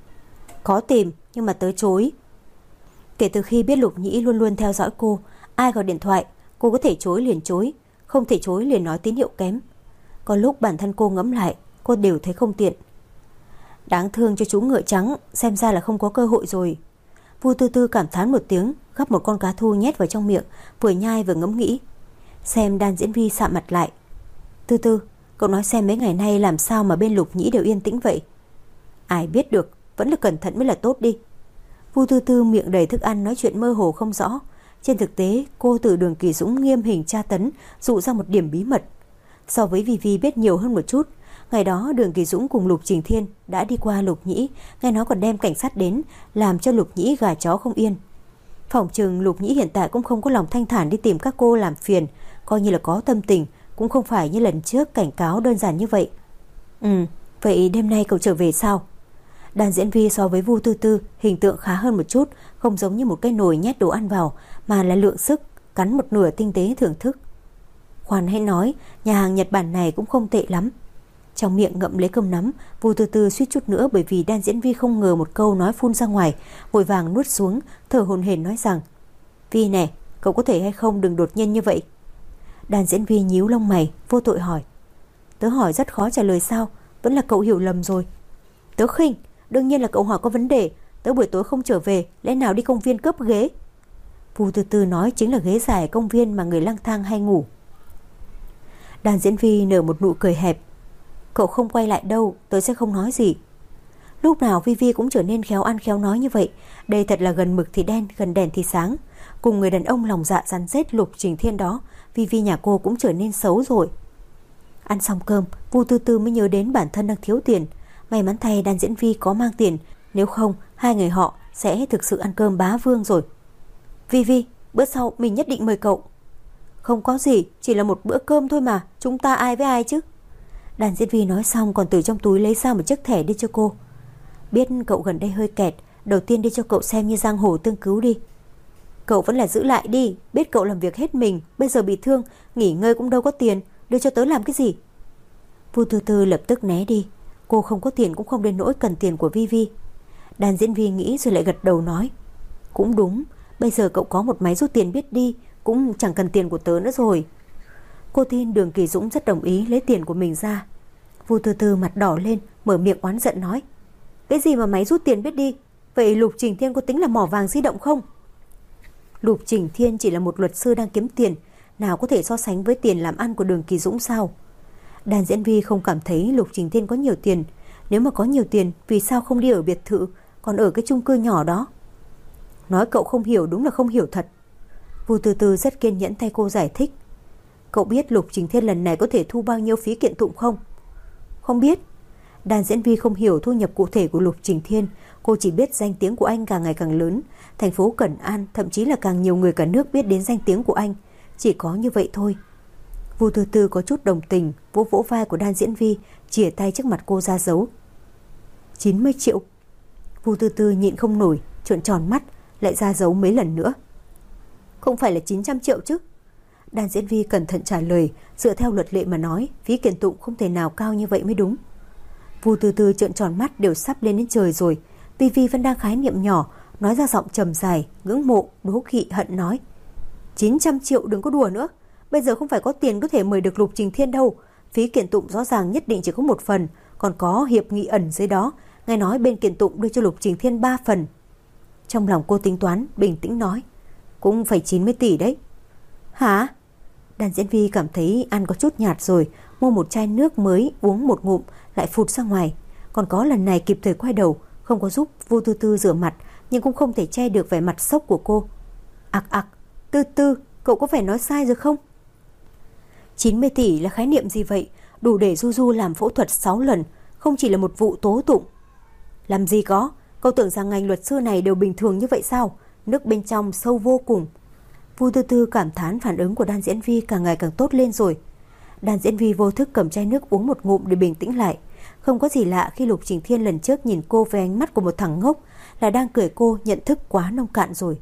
Có tìm, nhưng mà tớ chối. Kể từ khi biết Lục Nhĩ luôn luôn theo dõi cô, ai gọi điện thoại, cô có thể chối liền chối, không thể chối liền nói tín hiệu kém. Có lúc bản thân cô ngẫm lại, cô đều thấy không tiện. Đáng thương cho chú ngựa trắng, xem ra là không có cơ hội rồi. Vu Tư Tư cảm thán một tiếng, gắp một con cá thu nhét vào trong miệng, vừa nhai vừa ngẫm nghĩ. Xem Đan diễn vi sạm mặt lại. Tư Tư, cậu nói xem mấy ngày nay làm sao mà bên Lục Nhĩ đều yên tĩnh vậy? Ai biết được, vẫn là cẩn thận mới là tốt đi. Vu Tư Tư miệng đầy thức ăn nói chuyện mơ hồ không rõ. Trên thực tế cô từ Đường Kỳ Dũng nghiêm hình tra tấn dụ ra một điểm bí mật. So với Vi Vi biết nhiều hơn một chút. Ngày đó Đường Kỳ Dũng cùng Lục Trình Thiên đã đi qua Lục Nhĩ, nghe nói còn đem cảnh sát đến, làm cho Lục Nhĩ gà chó không yên. Phỏng chừng Lục Nhĩ hiện tại cũng không có lòng thanh thản đi tìm các cô làm phiền, coi như là có tâm tình, cũng không phải như lần trước cảnh cáo đơn giản như vậy. Ừ, vậy đêm nay cậu trở về sao? Đàn diễn viên so với Vu Tư Tư hình tượng khá hơn một chút, không giống như một cái nồi nhét đồ ăn vào, mà là lượng sức, cắn một nửa tinh tế thưởng thức. Khoan hãy nói, nhà hàng Nhật Bản này cũng không tệ lắm. Trong miệng ngậm lấy cơm nắm, Vu Tư Tư suýt chút nữa bởi vì Đan diễn viên không ngờ một câu nói phun ra ngoài, vội vàng nuốt xuống, thở hổn hển nói rằng: Vi nè, cậu có thể hay không đừng đột nhiên như vậy. Đan diễn viên nhíu lông mày, vô tội hỏi: Tớ hỏi rất khó trả lời sao? Vẫn là cậu hiểu lầm rồi. Tớ khinh, đương nhiên là cậu hỏi có vấn đề. Tớ buổi tối không trở về, lẽ nào đi công viên cướp ghế? Vu Tư Tư nói chính là ghế dài công viên mà người lang thang hay ngủ. Đàn diễn viên nở một nụ cười hẹp: Cậu không quay lại đâu, tớ sẽ không nói gì. Lúc nào Vi Vi cũng trở nên khéo ăn khéo nói như vậy. Đây thật là gần mực thì đen, gần đèn thì sáng. Cùng người đàn ông lòng dạ rắn rết Lục Trình Thiên đó, Vi Vi nhà cô cũng trở nên xấu rồi. Ăn xong cơm, Vu Tư Tư mới nhớ đến bản thân đang thiếu tiền. May mắn thay Đan diễn Vi có mang tiền, nếu không hai người họ sẽ thực sự ăn cơm bá vương rồi. Vi Vi, bữa sau mình nhất định mời cậu. Không có gì, chỉ là một bữa cơm thôi mà, chúng ta ai với ai chứ? Đàn diễn viên nói xong còn từ trong túi lấy ra một chiếc thẻ đi cho cô. Biết cậu gần đây hơi kẹt, đầu tiên đi cho cậu xem như giang hồ tương cứu đi. Cậu vẫn là giữ lại đi, biết cậu làm việc hết mình, bây giờ bị thương, nghỉ ngơi cũng đâu có tiền, đưa cho tớ làm cái gì? Vu Tư Tư lập tức né đi. Cô không có tiền cũng không đến nỗi cần tiền của Vi Vi. Đàn diễn viên nghĩ rồi lại gật đầu nói: Cũng đúng, bây giờ cậu có một máy rút tiền biết đi, cũng chẳng cần tiền của tớ nữa rồi. Cô tin Đường Kỳ Dũng rất đồng ý lấy tiền của mình ra. Vu Tư Tư mặt đỏ lên, mở miệng oán giận nói: Cái gì mà máy rút tiền biết đi? Vậy Lục Trình Thiên có tính là mỏ vàng di động không? Lục Trình Thiên chỉ là một luật sư đang kiếm tiền, nào có thể so sánh với tiền làm ăn của Đường Kỳ Dũng sao? Đàn diễn viên không cảm thấy Lục Trình Thiên có nhiều tiền. Nếu mà có nhiều tiền, vì sao không đi ở biệt thự, còn ở cái chung cư nhỏ đó? Nói cậu không hiểu đúng là không hiểu thật. Vu Tư Tư rất kiên nhẫn thay cô giải thích: Cậu biết Lục Trình Thiên lần này có thể thu bao nhiêu phí kiện tụng không? Không biết. Đàn diễn viên không hiểu thu nhập cụ thể của Lục Trình Thiên. Cô chỉ biết danh tiếng của anh càng ngày càng lớn. Thành phố Cẩn An, thậm chí là càng nhiều người cả nước biết đến danh tiếng của anh. Chỉ có như vậy thôi. Vu Tư Tư có chút đồng tình, vỗ vỗ vai của Đan diễn viên, chìa tay trước mặt cô ra dấu. chín mươi triệu. Vu Tư Tư nhịn không nổi, trợn tròn mắt, lại ra dấu mấy lần nữa. Không phải là chín trăm triệu chứ? Đan diễn viên cẩn thận trả lời, dựa theo luật lệ mà nói, phí kiện tụng không thể nào cao như vậy mới đúng. Vu Tư Tư trợn tròn mắt đều sắp lên đến trời rồi. Vi Vi vẫn đang khái niệm nhỏ, nói ra giọng trầm dài, ngưỡng mộ, đố kỵ, hận nói: chín trăm triệu đừng có đùa nữa. Bây giờ không phải có tiền có thể mời được Lục Trình Thiên đâu. Phí kiện tụng rõ ràng nhất định chỉ có một phần, còn có hiệp nghị ẩn dưới đó. Nghe nói bên kiện tụng đưa cho Lục Trình Thiên ba phần. Trong lòng cô tính toán, bình tĩnh nói: cũng phải chín mươi tỷ đấy. Hả? Đàn diễn viên cảm thấy ăn có chút nhạt rồi, mua một chai nước mới uống một ngụm lại phụt ra ngoài. Còn có lần này kịp thời quay đầu, không có giúp Vu Tư Tư rửa mặt, nhưng cũng không thể che được vẻ mặt sốc của cô. Ặc ặc, Tư Tư, cậu có phải nói sai rồi không? chín mươi tỷ là khái niệm gì vậy? Đủ để Du Du làm phẫu thuật sáu lần, không chỉ là một vụ tố tụng. Làm gì có, cậu tưởng rằng ngành luật sư này đều bình thường như vậy sao? Nước bên trong sâu vô cùng. Vu Tư Tư cảm thán phản ứng của Đan Diễn Vi càng ngày càng tốt lên rồi. Đan Diễn Vi vô thức cầm chai nước uống một ngụm để bình tĩnh lại. Không có gì lạ khi Lục Trình Thiên lần trước nhìn cô với ánh mắt của một thằng ngốc, là đang cười cô nhận thức quá nông cạn rồi.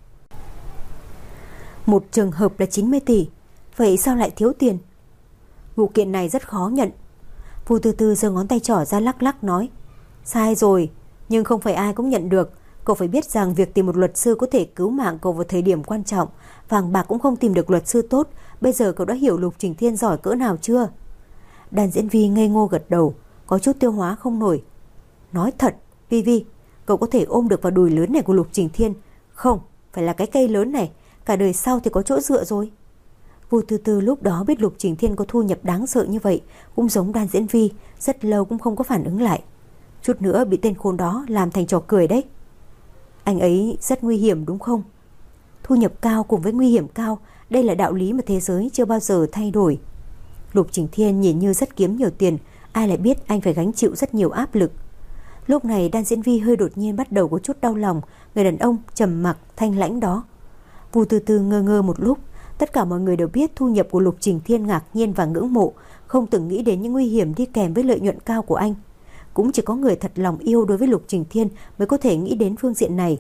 Một trường hợp là chín mươi tỷ, vậy sao lại thiếu tiền? Vụ kiện này rất khó nhận. Vu Tư Tư giơ ngón tay trỏ ra lắc lắc nói: sai rồi, nhưng không phải ai cũng nhận được. Cậu phải biết rằng việc tìm một luật sư có thể cứu mạng cậu vào thời điểm quan trọng. Vàng bạc cũng không tìm được luật sư tốt. Bây giờ cậu đã hiểu Lục Trình Thiên giỏi cỡ nào chưa? Đàn diễn viên ngây ngô gật đầu, có chút tiêu hóa không nổi. Nói thật, Vi Vi, cậu có thể ôm được vào đùi lớn này của Lục Trình Thiên. Không, phải là cái cây lớn này. Cả đời sau thì có chỗ dựa rồi. Vu Tư Tư lúc đó biết Lục Trình Thiên có thu nhập đáng sợ như vậy, cũng giống Đan Diễn Vi, rất lâu cũng không có phản ứng lại. Chút nữa bị tên khốn đó làm thành trò cười đấy. Anh ấy rất nguy hiểm đúng không? Thu nhập cao cùng với nguy hiểm cao, đây là đạo lý mà thế giới chưa bao giờ thay đổi. Lục Trình Thiên nhìn như rất kiếm nhiều tiền, ai lại biết anh phải gánh chịu rất nhiều áp lực. Lúc này Đan Diễn Vi hơi đột nhiên bắt đầu có chút đau lòng người đàn ông trầm mặc thanh lãnh đó. Vu Tư Tư ngơ ngơ một lúc. Tất cả mọi người đều biết thu nhập của Lục Trình Thiên ngạc nhiên và ngưỡng mộ, không từng nghĩ đến những nguy hiểm đi kèm với lợi nhuận cao của anh. Cũng chỉ có người thật lòng yêu đối với Lục Trình Thiên mới có thể nghĩ đến phương diện này.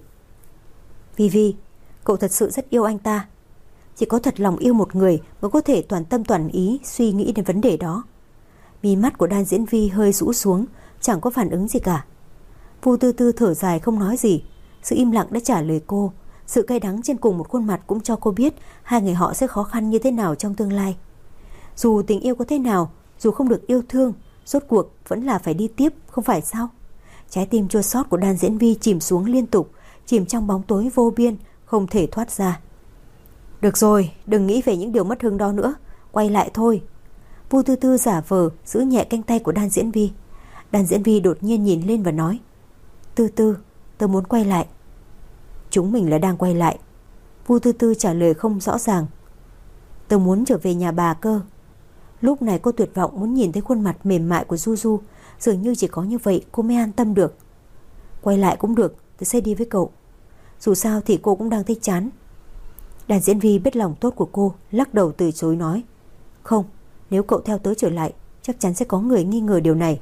Vi Vi, cậu thật sự rất yêu anh ta. Chỉ có thật lòng yêu một người mới có thể toàn tâm toàn ý suy nghĩ đến vấn đề đó. Mí mắt của Đan Diễn Vi hơi rũ xuống, chẳng có phản ứng gì cả. Vu Tư Tư thở dài không nói gì. Sự im lặng đã trả lời cô. Sự cay đắng trên cùng một khuôn mặt cũng cho cô biết hai người họ sẽ khó khăn như thế nào trong tương lai. Dù tình yêu có thế nào, dù không được yêu thương, rốt cuộc vẫn là phải đi tiếp, không phải sao? Trái tim chua xót của Đan Diễn Vi chìm xuống liên tục, chìm trong bóng tối vô biên, không thể thoát ra. Được rồi, đừng nghĩ về những điều mất hứng đó nữa, quay lại thôi. Vu Tư Tư giả vờ giữ nhẹ cánh tay của Đan Diễn Vi. Đan Diễn Vi đột nhiên nhìn lên và nói: Tư Tư, tớ muốn quay lại. Chúng mình là đang quay lại. Vu Tư Tư trả lời không rõ ràng. Tớ muốn trở về nhà bà cơ. Lúc này cô tuyệt vọng muốn nhìn thấy khuôn mặt mềm mại của Du Du. Dường như chỉ có như vậy cô mới an tâm được. Quay lại cũng được, tớ sẽ đi với cậu. Dù sao thì cô cũng đang thấy chán. Đàn diễn viên biết lòng tốt của cô, lắc đầu từ chối nói: Không, nếu cậu theo tớ trở lại, chắc chắn sẽ có người nghi ngờ điều này.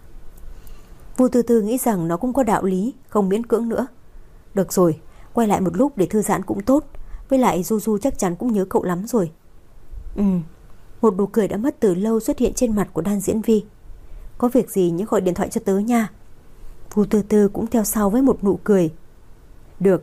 Vu Tư Tư nghĩ rằng nó cũng có đạo lý, không miễn cưỡng nữa. Được rồi, quay lại một lúc để thư giãn cũng tốt. Với lại Du Du chắc chắn cũng nhớ cậu lắm rồi. Ừ. Một nụ cười đã mất từ lâu xuất hiện trên mặt của Đan Diễn Vi. Có việc gì nhớ gọi điện thoại cho tớ nha. Vu Tư Tư cũng theo sau với một nụ cười. Được.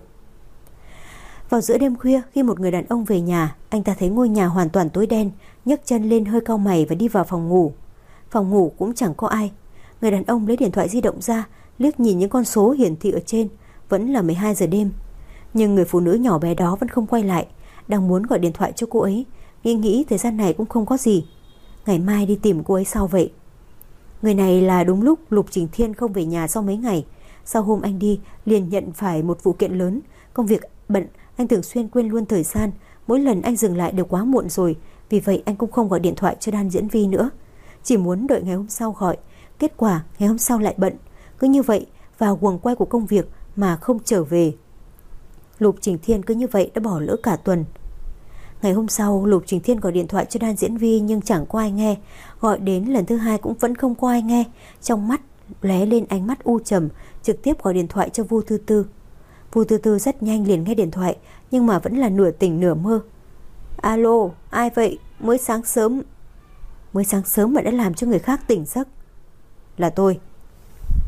Vào giữa đêm khuya, khi một người đàn ông về nhà, anh ta thấy ngôi nhà hoàn toàn tối đen, nhấc chân lên hơi cau mày và đi vào phòng ngủ. Phòng ngủ cũng chẳng có ai. Người đàn ông lấy điện thoại di động ra, liếc nhìn những con số hiển thị ở trên. Vẫn là mười hai giờ đêm. Nhưng người phụ nữ nhỏ bé đó vẫn không quay lại. Đang muốn gọi điện thoại cho cô ấy, Nghĩ nghĩ thời gian này cũng không có gì. Ngày mai đi tìm cô ấy sau vậy. Người này là đúng lúc Lục Trình Thiên không về nhà sau mấy ngày. Sau hôm anh đi liền nhận phải một vụ kiện lớn. Công việc bận, anh thường xuyên quên luôn thời gian. Mỗi lần anh dừng lại đều quá muộn rồi. Vì vậy anh cũng không gọi điện thoại cho Đan Diễn Vi nữa. Chỉ muốn đợi ngày hôm sau gọi. Kết quả ngày hôm sau lại bận. Cứ như vậy vào guồng quay của công việc mà không trở về. Lục Trình Thiên cứ như vậy đã bỏ lỡ cả tuần. Ngày hôm sau Lục Trình Thiên gọi điện thoại cho Đan Diễn Vi nhưng chẳng có ai nghe. Gọi đến lần thứ hai cũng vẫn không có ai nghe. Trong mắt lóe lên ánh mắt u trầm, trực tiếp gọi điện thoại cho Vu Tư Tư. Vu Tư Tư rất nhanh liền nghe điện thoại, nhưng mà vẫn là nửa tỉnh nửa mơ. Alo, ai vậy? Mới sáng sớm Mới sáng sớm mà đã làm cho người khác tỉnh giấc. Là tôi.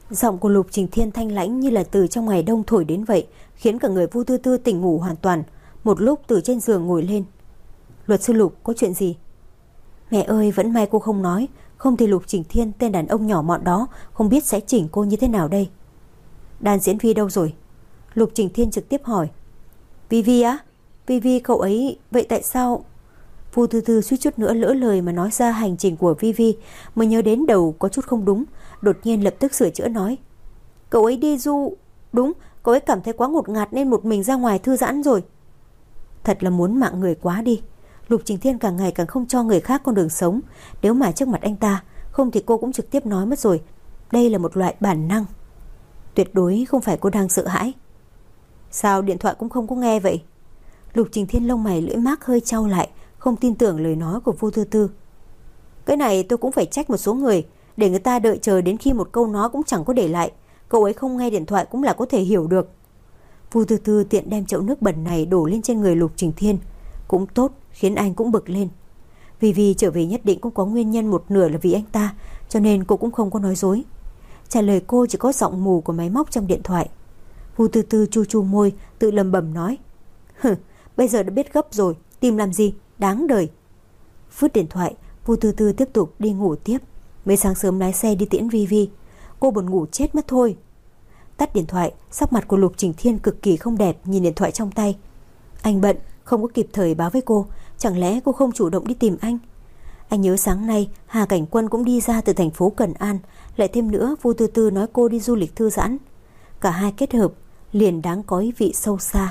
Giọng của Lục Trình Thiên thanh lãnh như là từ trong ngày đông thổi đến vậy, khiến cả người Vu Tư Tư tỉnh ngủ hoàn toàn. Một lúc từ trên giường ngồi lên. Luật sư Lục, có chuyện gì? Mẹ ơi, vẫn may cô không nói, không thì Lục Trình Thiên, tên đàn ông nhỏ mọn đó, không biết sẽ chỉnh cô như thế nào đây. Đàn diễn Vi đâu rồi? Lục Trình Thiên trực tiếp hỏi. Vi Vi á? Vi Vi cậu ấy, vậy tại sao? Vu Tư Tư suýt chút nữa lỡ lời mà nói ra hành trình của Vi Vi, mới nhớ đến đầu có chút không đúng, đột nhiên lập tức sửa chữa nói. Cậu ấy đi du... Đúng, cậu ấy cảm thấy quá ngột ngạt nên một mình ra ngoài thư giãn rồi. Thật là muốn mạng người quá đi. Lục Trình Thiên càng ngày càng không cho người khác con đường sống. Nếu mà trước mặt anh ta, không thì cô cũng trực tiếp nói mất rồi. Đây là một loại bản năng. Tuyệt đối không phải cô đang sợ hãi. Sao điện thoại cũng không có nghe vậy? Lục Trình Thiên lông mày lưỡi mác hơi chau lại, không tin tưởng lời nói của Vu Tư Tư. Cái này tôi cũng phải trách một số người, để người ta đợi chờ đến khi một câu nói cũng chẳng có để lại. Cậu ấy không nghe điện thoại cũng là có thể hiểu được. Vu Tư Tư tiện đem chậu nước bẩn này đổ lên trên người Lục Trình Thiên. Cũng tốt, khiến anh cũng bực lên. Vì vì trở về nhất định cũng có nguyên nhân, một nửa là vì anh ta, cho nên cô cũng không có nói dối. Trả lời cô chỉ có giọng mù của máy móc trong điện thoại. Vu Tư Tư chu chu môi, tự lầm bầm nói. Hừ, bây giờ đã biết gấp rồi, tìm làm gì, đáng đời. Vứt điện thoại, Vu Tư Tư tiếp tục đi ngủ tiếp. Mới sáng sớm lái xe đi tiễn Vi Vi. Cô buồn ngủ chết mất thôi. Tắt điện thoại, sắc mặt của Lục Trình Thiên cực kỳ không đẹp, nhìn điện thoại trong tay. Anh bận, không có kịp thời báo với cô. Chẳng lẽ cô không chủ động đi tìm anh? Anh nhớ sáng nay Hà Cảnh Quân cũng đi ra từ thành phố Cần An. Lại thêm nữa Vu Tư Tư nói cô đi du lịch thư giãn. Cả hai kết hợp liền đáng có ý vị sâu xa.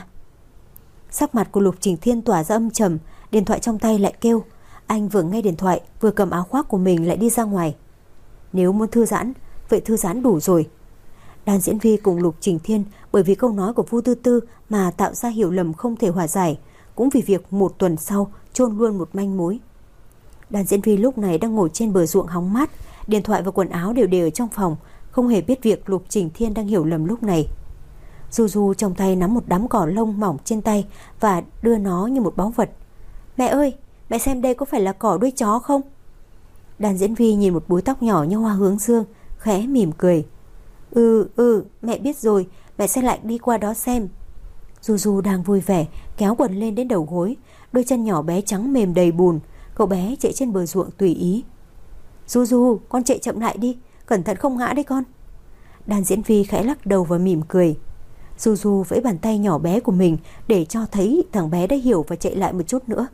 Sắc mặt của Lục Trình Thiên tỏa ra âm trầm. Điện thoại trong tay lại kêu. Anh vừa nghe điện thoại, vừa cầm áo khoác của mình lại đi ra ngoài. Nếu muốn thư giãn, vậy thư giãn đủ rồi. Đàn diễn Vi cùng Lục Trình Thiên bởi vì câu nói của Vu Tư Tư mà tạo ra hiểu lầm không thể hòa giải, cũng vì việc một tuần sau chôn luôn một manh mối. Đàn diễn Vi lúc này đang ngồi trên bờ ruộng hóng mát, điện thoại và quần áo đều để ở trong phòng, không hề biết việc Lục Trình Thiên đang hiểu lầm lúc này. Du Du trong tay nắm một đám cỏ lông mỏng trên tay và đưa nó như một báu vật. Mẹ ơi, mẹ xem đây có phải là cỏ đuôi chó không? Đàn diễn Vi nhìn một búi tóc nhỏ như hoa hướng dương, khẽ mỉm cười. Ừ, ừ, mẹ biết rồi, mẹ sẽ lại đi qua đó xem. Du Du đang vui vẻ, kéo quần lên đến đầu gối, đôi chân nhỏ bé trắng mềm đầy bùn. Cậu bé chạy trên bờ ruộng tùy ý. Du Du, con chạy chậm lại đi, cẩn thận không ngã đấy con. Đàn diễn Vi khẽ lắc đầu và mỉm cười. Du Du vẫy bàn tay nhỏ bé của mình để cho thấy thằng bé đã hiểu và chạy lại một chút nữa.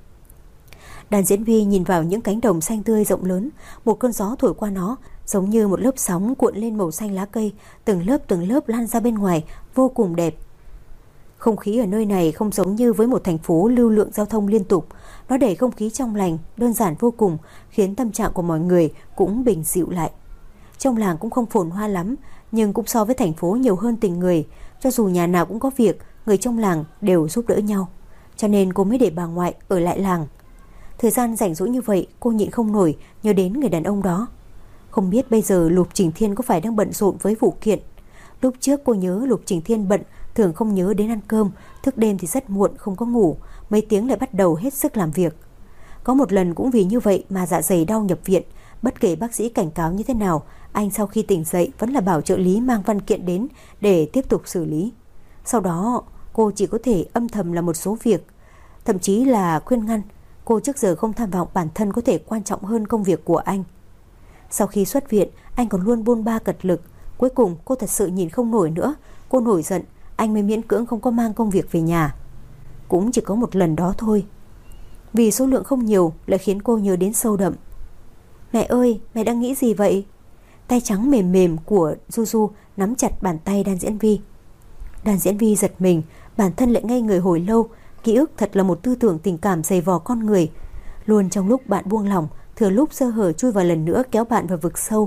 Đàn diễn Vi nhìn vào những cánh đồng xanh tươi rộng lớn, một cơn gió thổi qua nó, giống như một lớp sóng cuộn lên màu xanh lá cây, từng lớp từng lớp lan ra bên ngoài, vô cùng đẹp. Không khí ở nơi này không giống như với một thành phố lưu lượng giao thông liên tục, nó đầy không khí trong lành, đơn giản vô cùng, khiến tâm trạng của mọi người cũng bình dịu lại. Trong làng cũng không phồn hoa lắm, nhưng cũng so với thành phố nhiều hơn tình người, cho dù nhà nào cũng có việc, người trong làng đều giúp đỡ nhau. Cho nên cô mới để bà ngoại ở lại làng. Thời gian rảnh rỗi như vậy, cô nhịn không nổi nhớ đến người đàn ông đó. Không biết bây giờ Lục Trình Thiên có phải đang bận rộn với vụ kiện. Lúc trước cô nhớ Lục Trình Thiên bận, thường không nhớ đến ăn cơm, thức đêm thì rất muộn không có ngủ, mấy tiếng lại bắt đầu hết sức làm việc. Có một lần cũng vì như vậy mà dạ dày đau nhập viện. Bất kể bác sĩ cảnh cáo như thế nào, anh sau khi tỉnh dậy vẫn là bảo trợ lý mang văn kiện đến để tiếp tục xử lý. Sau đó cô chỉ có thể âm thầm làm một số việc, thậm chí là khuyên ngăn. Cô trước giờ không tham vọng bản thân có thể quan trọng hơn công việc của anh. Sau khi xuất viện, anh còn luôn bôn ba cật lực. Cuối cùng cô thật sự nhìn không nổi nữa. Cô nổi giận, anh mới miễn cưỡng không có mang công việc về nhà. Cũng chỉ có một lần đó thôi. Vì số lượng không nhiều lại khiến cô nhớ đến sâu đậm. Mẹ ơi, mẹ đang nghĩ gì vậy? Tay trắng mềm mềm của Du Du nắm chặt bàn tay Đàn Diễn Vi. Đàn Diễn Vi giật mình, bản thân lại ngây người hồi lâu. Ký ức thật là một tư tưởng tình cảm dày vò con người. Luôn trong lúc bạn buông lỏng, thừa lúc sơ hở chui vào lần nữa kéo bạn vào vực sâu.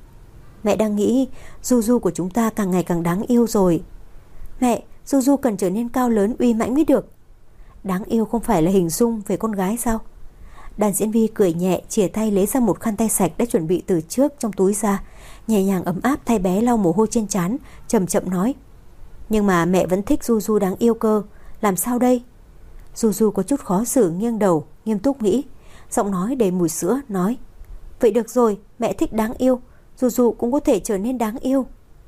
Mẹ đang nghĩ Du Du của chúng ta càng ngày càng đáng yêu rồi. Mẹ, Du Du cần trở nên cao lớn uy mãnh mới được. Đáng yêu không phải là hình dung về con gái sao? Đàn Diễn Vi cười nhẹ, chìa tay lấy ra một khăn tay sạch đã chuẩn bị từ trước trong túi ra, nhẹ nhàng ấm áp thay bé lau mồ hôi trên trán, chậm chậm nói. Nhưng mà mẹ vẫn thích Du Du đáng yêu cơ, làm sao đây? Du Du có chút khó xử, nghiêng đầu, nghiêm túc nghĩ, giọng nói đầy mùi sữa nói. Vậy được rồi, mẹ thích đáng yêu, Du Du cũng có thể trở nên đáng yêu.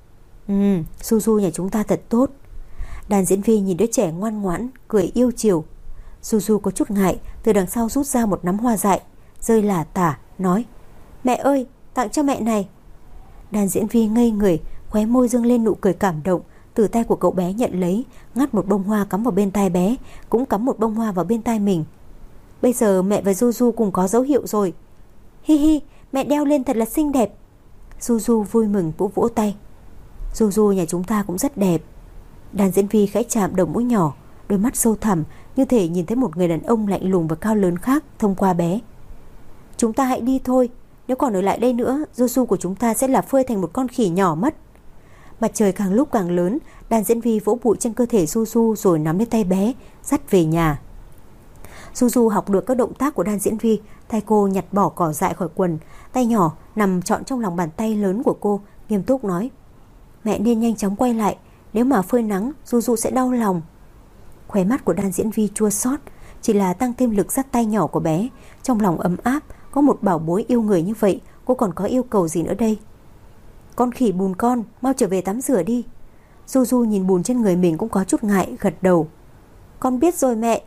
Ừ, Suzu nhà chúng ta thật tốt. Đàn diễn viên nhìn đứa trẻ ngoan ngoãn, cười yêu chiều. Suzu có chút ngại, từ đằng sau rút ra một nắm hoa dại, rơi lả tả, nói: Mẹ ơi, tặng cho mẹ này. Đàn diễn viên ngây người, khóe môi dâng lên nụ cười cảm động, từ tay của cậu bé nhận lấy, ngắt một bông hoa cắm vào bên tai bé, cũng cắm một bông hoa vào bên tai mình. Bây giờ mẹ và Juju cùng có dấu hiệu rồi. Hi hi, mẹ đeo lên thật là xinh đẹp. Juju vui mừng vỗ vỗ tay. Juju nhà chúng ta cũng rất đẹp. Đàn diễn viên khẽ chạm đầu mũi nhỏ, đôi mắt sâu thẳm như thể nhìn thấy một người đàn ông lạnh lùng và cao lớn khác thông qua bé. Chúng ta hãy đi thôi, nếu còn ở lại đây nữa, Juju của chúng ta sẽ là phơi thành một con khỉ nhỏ mất. Mặt trời càng lúc càng lớn, đàn diễn viên vỗ bụi trên cơ thể Juju rồi nắm lấy tay bé, dắt về nhà. Juju học được các động tác của đàn diễn viên, tay cô nhặt bỏ cỏ dại khỏi quần, tay nhỏ nằm trọn trong lòng bàn tay lớn của cô, nghiêm túc nói: Mẹ nên nhanh chóng quay lại, nếu mà phơi nắng, Juju sẽ đau lòng. Khóe mắt của đàn diễn viên chua xót, chỉ là tăng thêm lực dắt tay nhỏ của bé, trong lòng ấm áp, có một bảo bối yêu người như vậy, cô còn có yêu cầu gì nữa đây? Con khỉ bùn con, mau trở về tắm rửa đi. Juju nhìn bùn trên người mình cũng có chút ngại, gật đầu. Con biết rồi mẹ.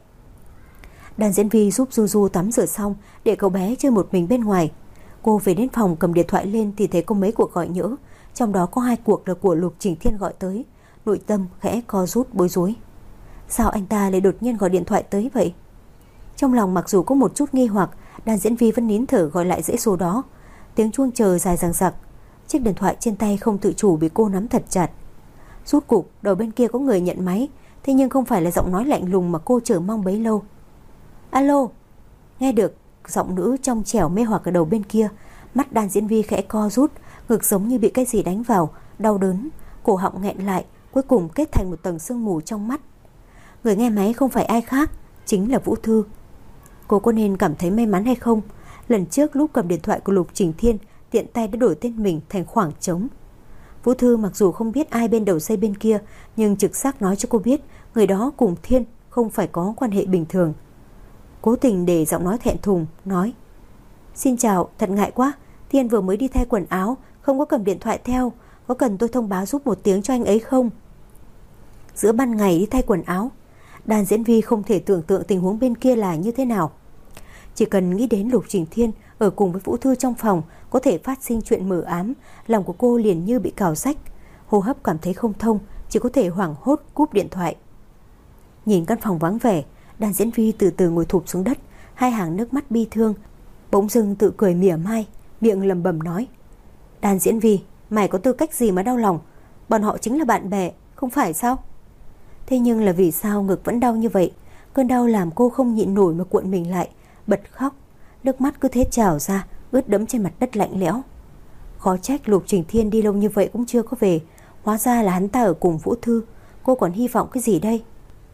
Đàn diễn viên giúp Juju tắm rửa xong, để cậu bé chơi một mình bên ngoài. Cô về đến phòng cầm điện thoại lên thì thấy có mấy cuộc gọi nhỡ, trong đó có hai cuộc là của Lục Trình Thiên gọi tới. Nội tâm khẽ co rút bối rối. Sao anh ta lại đột nhiên gọi điện thoại tới vậy? Trong lòng mặc dù có một chút nghi hoặc, đàn diễn viên vẫn nín thở gọi lại dãy số đó. Tiếng chuông chờ dài dằng dặc, chiếc điện thoại trên tay không tự chủ bị cô nắm thật chặt. Rút cục đầu bên kia có người nhận máy, thế nhưng không phải là giọng nói lạnh lùng mà cô chờ mong bấy lâu. Alo. Nghe được giọng nữ trong trẻo mê hoặc ở đầu bên kia, mắt đàn diễn viên khẽ co rút, ngực giống như bị cái gì đánh vào, đau đớn, cổ họng nghẹn lại, cuối cùng kết thành một tầng sương mù trong mắt. Người nghe máy không phải ai khác, chính là Vũ Thư. Cô có nên cảm thấy may mắn hay không? Lần trước lúc cầm điện thoại của Lục Trình Thiên, tiện tay đã đổi tên mình thành khoảng trống. Vũ Thư mặc dù không biết ai bên đầu dây bên kia, nhưng trực giác nói cho cô biết người đó cùng Thiên không phải có quan hệ bình thường. Cố tình để giọng nói thẹn thùng, nói: Xin chào, thật ngại quá, Thiên vừa mới đi thay quần áo, không có cầm điện thoại theo, có cần tôi thông báo giúp một tiếng cho anh ấy không? Giữa ban ngày đi thay quần áo, đàn diễn viên không thể tưởng tượng tình huống bên kia là như thế nào. Chỉ cần nghĩ đến Lục Trình Thiên ở cùng với Vũ Thư trong phòng có thể phát sinh chuyện mờ ám, lòng của cô liền như bị cào rách, hô hấp cảm thấy không thông, chỉ có thể hoảng hốt cúp điện thoại. Nhìn căn phòng vắng vẻ, đàn diễn viên từ từ ngồi thụp xuống đất, hai hàng nước mắt bi thương. Bỗng dưng tự cười mỉa mai, miệng lẩm bẩm nói: Đàn diễn viên, mày có tư cách gì mà đau lòng? Bọn họ chính là bạn bè, không phải sao? Thế nhưng là vì sao ngực vẫn đau như vậy? Cơn đau làm cô không nhịn nổi mà cuộn mình lại, bật khóc. Nước mắt cứ thế trào ra, ướt đẫm trên mặt đất lạnh lẽo. Khó trách Lục Trình Thiên đi lâu như vậy cũng chưa có về, hóa ra là hắn ta ở cùng Vũ Thư. Cô còn hy vọng cái gì đây?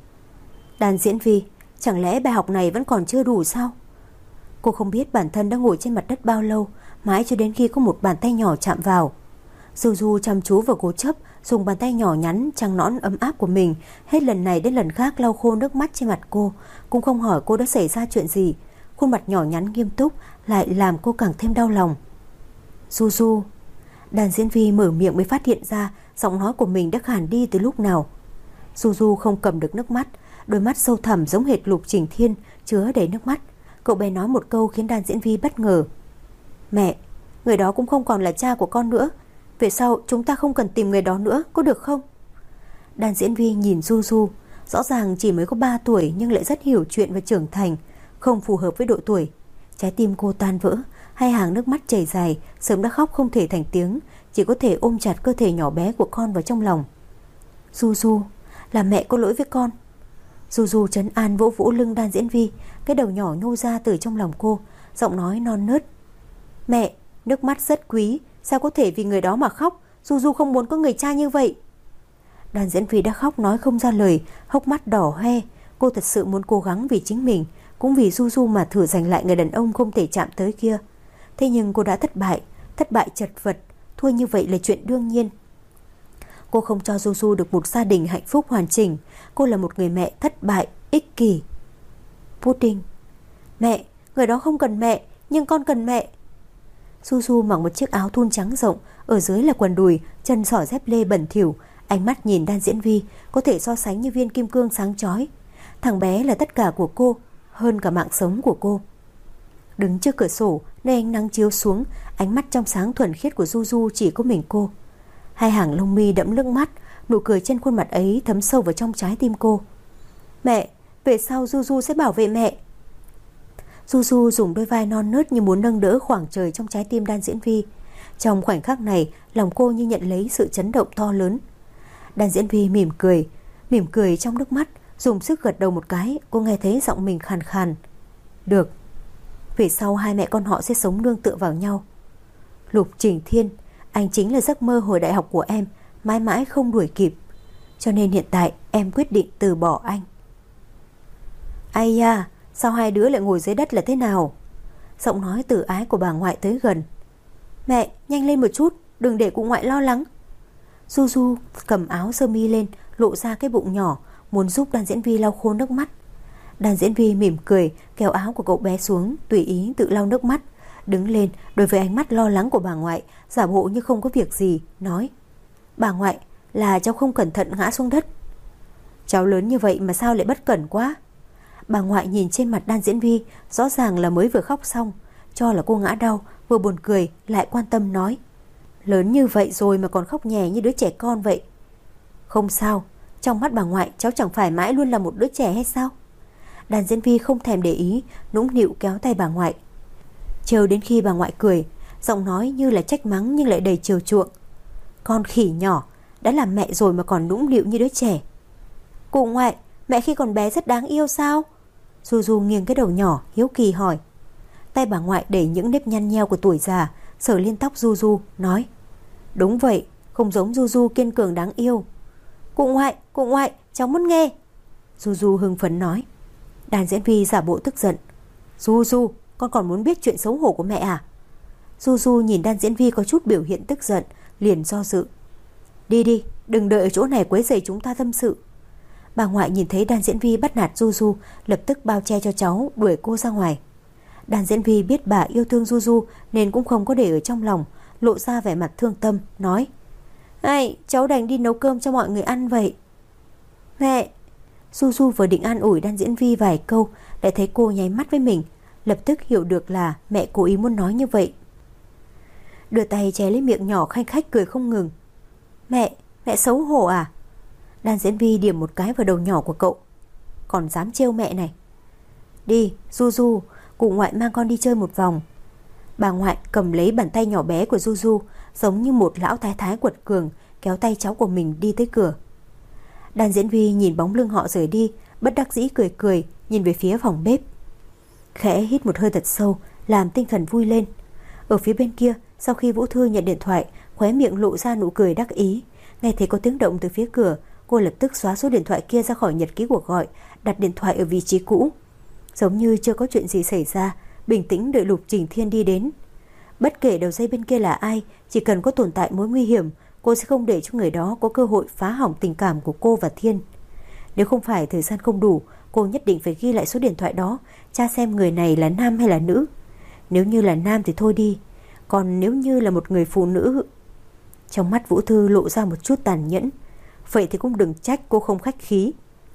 Đàn diễn viên, chẳng lẽ bài học này vẫn còn chưa đủ sao? Cô không biết bản thân đã ngồi trên mặt đất bao lâu, mãi cho đến khi có một bàn tay nhỏ chạm vào. Juju chăm chú và cố chấp dùng bàn tay nhỏ nhắn trắng nõn ấm áp của mình, hết lần này đến lần khác lau khô nước mắt trên mặt cô, cũng không hỏi cô đã xảy ra chuyện gì. Khuôn mặt nhỏ nhắn nghiêm túc lại làm cô càng thêm đau lòng. Juju. Đàn diễn viên mở miệng mới phát hiện ra giọng nói của mình đã khàn đi từ lúc nào. Juju không cầm được nước mắt, đôi mắt sâu thẳm giống hệt Lục Trình Thiên, chứa đầy nước mắt. Cậu bé nói một câu khiến đàn diễn viên bất ngờ: Mẹ, người đó cũng không còn là cha của con nữa, về sau chúng ta không cần tìm người đó nữa, có được không? Đàn diễn viên nhìn Juju, rõ ràng chỉ mới có ba tuổi nhưng lại rất hiểu chuyện và trưởng thành, không phù hợp với độ tuổi. Trái tim cô tan vỡ, hai hàng nước mắt chảy dài, sớm đã khóc không thể thành tiếng, chỉ có thể ôm chặt cơ thể nhỏ bé của con vào trong lòng. Juju, là mẹ có lỗi với con. Juju trấn an vỗ vỗ lưng đàn diễn viên, cái đầu nhỏ nhô ra từ trong lòng cô, giọng nói non nớt: Mẹ, nước mắt rất quý, sao có thể vì người đó mà khóc? Juju không muốn có người cha như vậy. Đàn diễn viên đã khóc nói không ra lời, hốc mắt đỏ hoe. Cô thật sự muốn cố gắng vì chính mình, cũng vì Juju mà thử giành lại người đàn ông không thể chạm tới kia. Thế nhưng cô đã thất bại, thất bại chật vật, thua như vậy là chuyện đương nhiên. Cô không cho Juju được một gia đình hạnh phúc hoàn chỉnh. Cô là một người mẹ thất bại, ích kỷ. Pudding. Mẹ, người đó không cần mẹ, nhưng con cần mẹ. Du Du mặc một chiếc áo thun trắng rộng, ở dưới là quần đùi, chân xỏ dép lê bẩn thỉu, ánh mắt nhìn Đan Diễn Vi có thể so sánh như viên kim cương sáng chói. Thằng bé là tất cả của cô, hơn cả mạng sống của cô. Đứng trước cửa sổ, nơi ánh nắng chiếu xuống, ánh mắt trong sáng thuần khiết của Du Du chỉ có mình cô. Hai hàng lông mi đẫm nước mắt, nụ cười trên khuôn mặt ấy thấm sâu vào trong trái tim cô. Mẹ, về sau Du Du sẽ bảo vệ mẹ. Du Du dùng đôi vai non nớt như muốn nâng đỡ khoảng trời trong trái tim Đan Diễn Vi. Trong khoảnh khắc này, lòng cô như nhận lấy sự chấn động to lớn. Đan Diễn Vi mỉm cười, mỉm cười trong nước mắt, dùng sức gật đầu một cái. Cô nghe thấy giọng mình khàn khàn. Được. Về sau hai mẹ con họ sẽ sống nương tựa vào nhau. Lục Trình Thiên, anh chính là giấc mơ hồi đại học của em, mãi mãi không đuổi kịp. Cho nên hiện tại em quyết định từ bỏ anh. Ai da, sao hai đứa lại ngồi dưới đất là thế nào? Giọng nói từ ái của bà ngoại tới gần. Mẹ, nhanh lên một chút, đừng để cụ ngoại lo lắng. Du Du cầm áo sơ mi lên, lộ ra cái bụng nhỏ, muốn giúp Đan Diễn Vi lau khô nước mắt. Đan Diễn Vi mỉm cười, kéo áo của cậu bé xuống, tùy ý tự lau nước mắt. Đứng lên, đối với ánh mắt lo lắng của bà ngoại, giả bộ như không có việc gì, nói: Bà ngoại, là cháu không cẩn thận ngã xuống đất. Cháu lớn như vậy mà sao lại bất cẩn quá? Bà ngoại nhìn trên mặt Đan Diễn Vi, rõ ràng là mới vừa khóc xong, cho là cô ngã đau, vừa buồn cười lại quan tâm nói: Lớn như vậy rồi mà còn khóc nhè như đứa trẻ con vậy. Không sao, trong mắt bà ngoại cháu chẳng phải mãi luôn là một đứa trẻ hay sao? Đan Diễn Vi không thèm để ý, nũng nịu kéo tay bà ngoại. Chờ đến khi bà ngoại cười, giọng nói như là trách mắng nhưng lại đầy chiều chuộng. Con khỉ nhỏ, đã làm mẹ rồi mà còn nũng nịu như đứa trẻ. Cụ ngoại, mẹ khi còn bé rất đáng yêu sao? Du Du nghiêng cái đầu nhỏ, hiếu kỳ hỏi. Tay bà ngoại đẩy những nếp nhăn nheo của tuổi già, sờ lên tóc Du Du, nói: Đúng vậy, không giống Du Du kiên cường đáng yêu. Cụ ngoại, cụ ngoại, cháu muốn nghe. Du Du hưng phấn nói. Đan Diễn Vi giả bộ tức giận. Du Du, con còn muốn biết chuyện xấu hổ của mẹ à? Du Du nhìn Đan Diễn Vi có chút biểu hiện tức giận, liền do dự. Đi đi, đừng đợi ở chỗ này quấy rầy chúng ta tâm sự. Bà ngoại nhìn thấy Đan Diễn Vi bắt nạt Du Du, lập tức bao che cho cháu, đuổi cô ra ngoài. Đan Diễn Vi biết bà yêu thương Du Du nên cũng không có để ở trong lòng, lộ ra vẻ mặt thương tâm, nói: Ai, cháu đành đi nấu cơm cho mọi người ăn vậy. Mẹ! Du Du vừa định an ủi Đan Diễn Vi vài câu, lại thấy cô nháy mắt với mình, lập tức hiểu được là mẹ cố ý muốn nói như vậy. Đưa tay che lấy miệng nhỏ khanh khách cười không ngừng. Mẹ, mẹ xấu hổ à? Đan Diễn Vi điểm một cái vào đầu nhỏ của cậu. Còn dám trêu mẹ này. Đi, Du Du, cụ ngoại mang con đi chơi một vòng. Bà ngoại cầm lấy bàn tay nhỏ bé của Du Du, giống như một lão thái thái quật cường, kéo tay cháu của mình đi tới cửa. Đan Diễn Vi nhìn bóng lưng họ rời đi, bất đắc dĩ cười cười, nhìn về phía phòng bếp. Khẽ hít một hơi thật sâu, làm tinh thần vui lên. Ở phía bên kia, sau khi Vũ Thư nhận điện thoại, khóe miệng lộ ra nụ cười đắc ý. Nghe thấy có tiếng động từ phía cửa, cô lập tức xóa số điện thoại kia ra khỏi nhật ký cuộc gọi, đặt điện thoại ở vị trí cũ. Giống như chưa có chuyện gì xảy ra, bình tĩnh đợi Lục Trình Thiên đi đến. Bất kể đầu dây bên kia là ai, chỉ cần có tồn tại mối nguy hiểm, cô sẽ không để cho người đó có cơ hội phá hỏng tình cảm của cô và Thiên. Nếu không phải thời gian không đủ, cô nhất định phải ghi lại số điện thoại đó, tra xem người này là nam hay là nữ. Nếu như là nam thì thôi đi, còn nếu như là một người phụ nữ... Trong mắt Vũ Thư lộ ra một chút tàn nhẫn. Vậy thì cũng đừng trách cô không khách khí.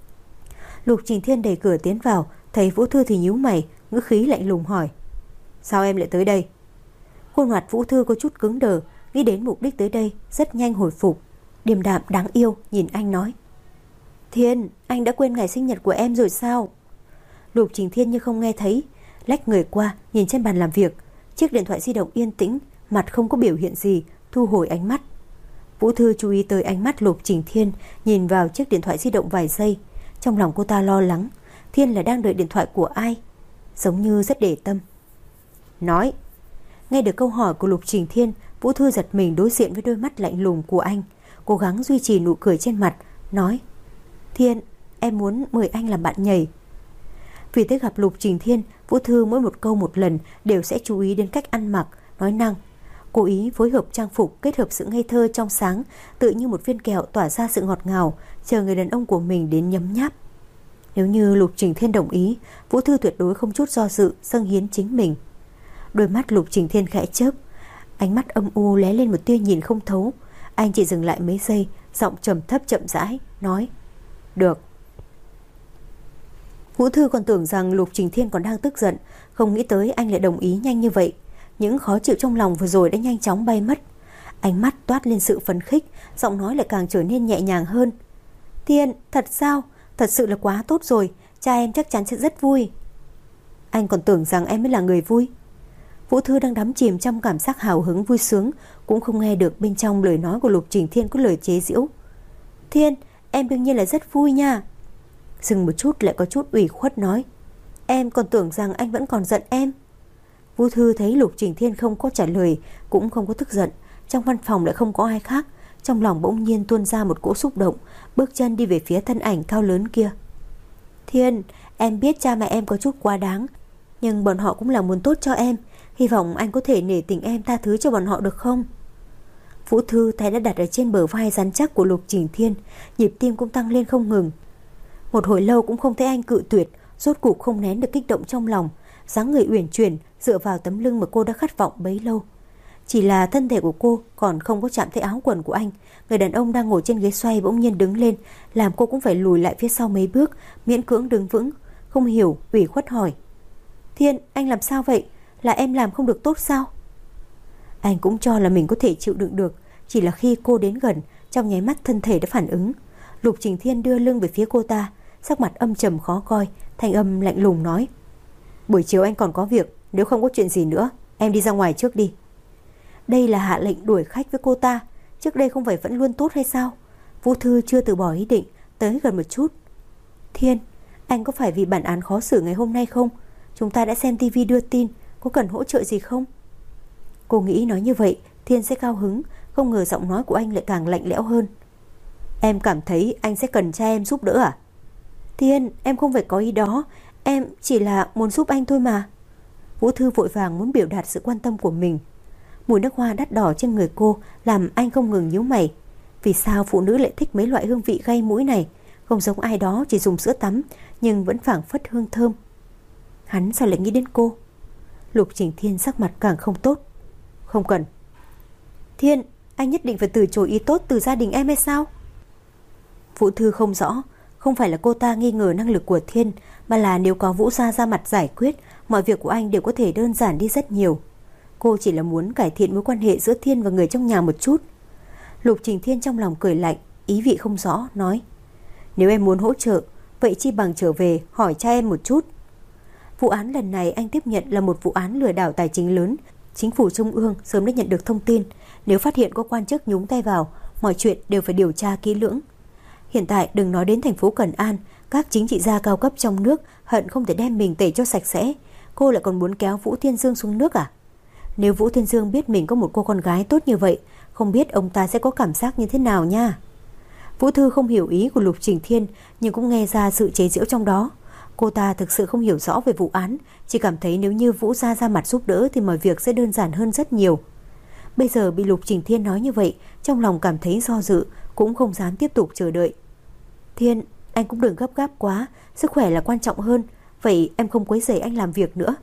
Lục Trình Thiên đẩy cửa tiến vào, thấy Vũ Thư thì nhíu mày, ngữ khí lạnh lùng hỏi: Sao em lại tới đây? Khuôn mặt Vũ Thư có chút cứng đờ, nghĩ đến mục đích tới đây, rất nhanh hồi phục. Điềm đạm đáng yêu nhìn anh nói: Thiên, anh đã quên ngày sinh nhật của em rồi sao? Lục Trình Thiên như không nghe thấy, lách người qua nhìn trên bàn làm việc. Chiếc điện thoại di động yên tĩnh, mặt không có biểu hiện gì, thu hồi ánh mắt. Vũ Thư chú ý tới ánh mắt Lục Trình Thiên, nhìn vào chiếc điện thoại di động vài giây. Trong lòng cô ta lo lắng, Thiên là đang đợi điện thoại của ai? Giống như rất để tâm. Nói. Nghe được câu hỏi của Lục Trình Thiên, Vũ Thư giật mình đối diện với đôi mắt lạnh lùng của anh, cố gắng duy trì nụ cười trên mặt, nói: Thiên, em muốn mời anh làm bạn nhảy. Vì tới gặp Lục Trình Thiên, Vũ Thư mỗi một câu một lần đều sẽ chú ý đến cách ăn mặc, nói năng. Cố ý phối hợp trang phục kết hợp sự ngây thơ trong sáng, tự như một viên kẹo tỏa ra sự ngọt ngào, chờ người đàn ông của mình đến nhấm nháp. Nếu như Lục Trình Thiên đồng ý, Vũ Thư tuyệt đối không chút do dự dâng hiến chính mình. Đôi mắt Lục Trình Thiên khẽ chớp, Ánh mắt âm u lóe lên một tia nhìn không thấu. Anh chỉ dừng lại mấy giây, giọng trầm thấp chậm rãi nói: "Được." Vũ Thư còn tưởng rằng Lục Trình Thiên còn đang tức giận, không nghĩ tới anh lại đồng ý nhanh như vậy. Những khó chịu trong lòng vừa rồi đã nhanh chóng bay mất. Ánh mắt toát lên sự phấn khích, giọng nói lại càng trở nên nhẹ nhàng hơn. "Thiên, thật sao? Thật sự là quá tốt rồi, cha em chắc chắn sẽ rất vui." "Anh còn tưởng rằng em mới là người vui." Vũ Thư đang đắm chìm trong cảm giác hào hứng vui sướng, cũng không nghe được bên trong lời nói của Lục Trình Thiên có lời chế giễu. "Thiên, em đương nhiên là rất vui nha." Dừng một chút lại có chút ủy khuất nói: "Em còn tưởng rằng anh vẫn còn giận em." Vũ Thư thấy Lục Trình Thiên không có trả lời, cũng không có tức giận. Trong văn phòng lại không có ai khác, trong lòng bỗng nhiên tuôn ra một cỗ xúc động, bước chân đi về phía thân ảnh cao lớn kia. "Thiên, em biết cha mẹ em có chút quá đáng, nhưng bọn họ cũng là muốn tốt cho em. Hy vọng anh có thể nể tình em, tha thứ cho bọn họ được không?" Vũ Thư tay đã đặt ở trên bờ vai rắn chắc của Lục Trình Thiên, nhịp tim cũng tăng lên không ngừng. Một hồi lâu cũng không thấy anh cự tuyệt, rốt cuộc không nén được kích động trong lòng, dáng người uyển chuyển dựa vào tấm lưng mà cô đã khát vọng bấy lâu. Chỉ là thân thể của cô còn không có chạm thấy áo quần của anh, người đàn ông đang ngồi trên ghế xoay bỗng nhiên đứng lên, làm cô cũng phải lùi lại phía sau mấy bước, miễn cưỡng đứng vững. Không hiểu, ủy khuất hỏi: "Thiên, anh làm sao vậy? Là em làm không được tốt sao?" Anh cũng cho là mình có thể chịu đựng được, chỉ là khi cô đến gần, trong nháy mắt thân thể đã phản ứng. Lục Trình Thiên đưa lưng về phía cô ta, sắc mặt âm trầm khó coi, thanh âm lạnh lùng nói: "Buổi chiều anh còn có việc, nếu không có chuyện gì nữa, em đi ra ngoài trước đi." Đây là hạ lệnh đuổi khách với cô ta, trước đây không phải vẫn luôn tốt hay sao? Vũ Thư chưa từ bỏ ý định, tới gần một chút. "Thiên, anh có phải vì bản án khó xử ngày hôm nay không? Chúng ta đã xem tivi đưa tin, có cần hỗ trợ gì không?" Cô nghĩ nói như vậy Thiên sẽ cao hứng, không ngờ giọng nói của anh lại càng lạnh lẽo hơn. "Em cảm thấy anh sẽ cần cha em giúp đỡ à?" "Thiên, em không phải có ý đó, em chỉ là muốn giúp anh thôi mà." Vũ Thư vội vàng muốn biểu đạt sự quan tâm của mình. Mùi nước hoa đắt đỏ trên người cô làm anh không ngừng nhíu mày. Vì sao phụ nữ lại thích mấy loại hương vị gây mũi này? Không giống ai đó chỉ dùng sữa tắm, nhưng vẫn phảng phất hương thơm. Hắn sao lại nghĩ đến cô? Lục Trình Thiên sắc mặt càng không tốt. "Không cần." "Thiên, anh nhất định phải từ chối ý tốt từ gia đình em hay sao?" Vũ Thư không rõ, không phải là cô ta nghi ngờ năng lực của Thiên, mà là nếu có Vũ gia ra mặt giải quyết, mọi việc của anh đều có thể đơn giản đi rất nhiều. Cô chỉ là muốn cải thiện mối quan hệ giữa Thiên và người trong nhà một chút. Lục Trình Thiên trong lòng cười lạnh, ý vị không rõ, nói: "Nếu em muốn hỗ trợ, vậy chi bằng trở về hỏi cha em một chút." Vụ án lần này anh tiếp nhận là một vụ án lừa đảo tài chính lớn. Chính phủ Trung ương sớm đã nhận được thông tin, nếu phát hiện có quan chức nhúng tay vào, mọi chuyện đều phải điều tra kỹ lưỡng. Hiện tại đừng nói đến thành phố Cẩn An, các chính trị gia cao cấp trong nước hận không thể đem mình tẩy cho sạch sẽ. Cô lại còn muốn kéo Vũ Thiên Dương xuống nước à? Nếu Vũ Thiên Dương biết mình có một cô con gái tốt như vậy, không biết ông ta sẽ có cảm giác như thế nào nha. Vũ Thư không hiểu ý của Lục Trình Thiên, nhưng cũng nghe ra sự chế giễu trong đó. Cô ta thực sự không hiểu rõ về vụ án, chỉ cảm thấy nếu như Vũ gia ra mặt giúp đỡ thì mọi việc sẽ đơn giản hơn rất nhiều. Bây giờ bị Lục Trình Thiên nói như vậy, trong lòng cảm thấy do dự, cũng không dám tiếp tục chờ đợi. "Thiên, anh cũng đừng gấp gáp quá, sức khỏe là quan trọng hơn, vậy em không quấy rầy anh làm việc nữa."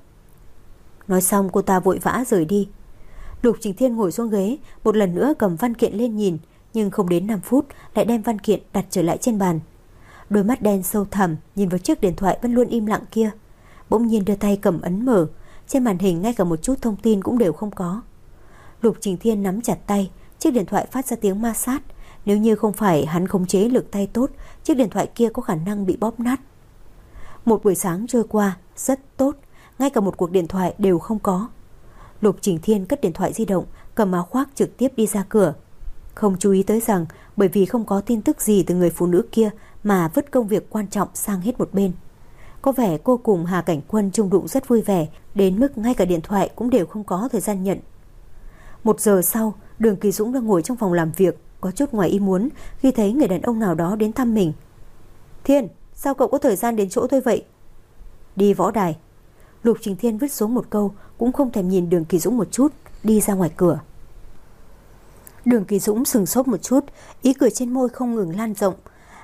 Nói xong cô ta vội vã rời đi. Lục Trình Thiên ngồi xuống ghế, một lần nữa cầm văn kiện lên nhìn, nhưng không đến năm phút lại đem văn kiện đặt trở lại trên bàn. Đôi mắt đen sâu thẳm nhìn vào chiếc điện thoại vẫn luôn im lặng kia, bỗng nhiên đưa tay cầm ấn mở, trên màn hình ngay cả một chút thông tin cũng đều không có. Lục Trình Thiên nắm chặt tay, chiếc điện thoại phát ra tiếng ma sát, nếu như không phải hắn khống chế lực tay tốt, chiếc điện thoại kia có khả năng bị bóp nát. Một buổi sáng trôi qua rất tốt, ngay cả một cuộc điện thoại đều không có. Lục Trình Thiên cất điện thoại di động, cầm áo khoác trực tiếp đi ra cửa, không chú ý tới rằng bởi vì không có tin tức gì từ người phụ nữ kia mà vứt công việc quan trọng sang hết một bên. Có vẻ cô cùng Hà Cảnh Quân chung đụng rất vui vẻ, đến mức ngay cả điện thoại cũng đều không có thời gian nhận. Một giờ sau, Đường Kỳ Dũng đang ngồi trong phòng làm việc, có chút ngoài ý muốn khi thấy người đàn ông nào đó đến thăm mình. "Thiên, sao cậu có thời gian đến chỗ tôi vậy?" "Đi võ đài." Lục Trình Thiên vứt xuống một câu, cũng không thèm nhìn Đường Kỳ Dũng một chút, đi ra ngoài cửa. Đường Kỳ Dũng sừng sốt một chút, ý cười trên môi không ngừng lan rộng.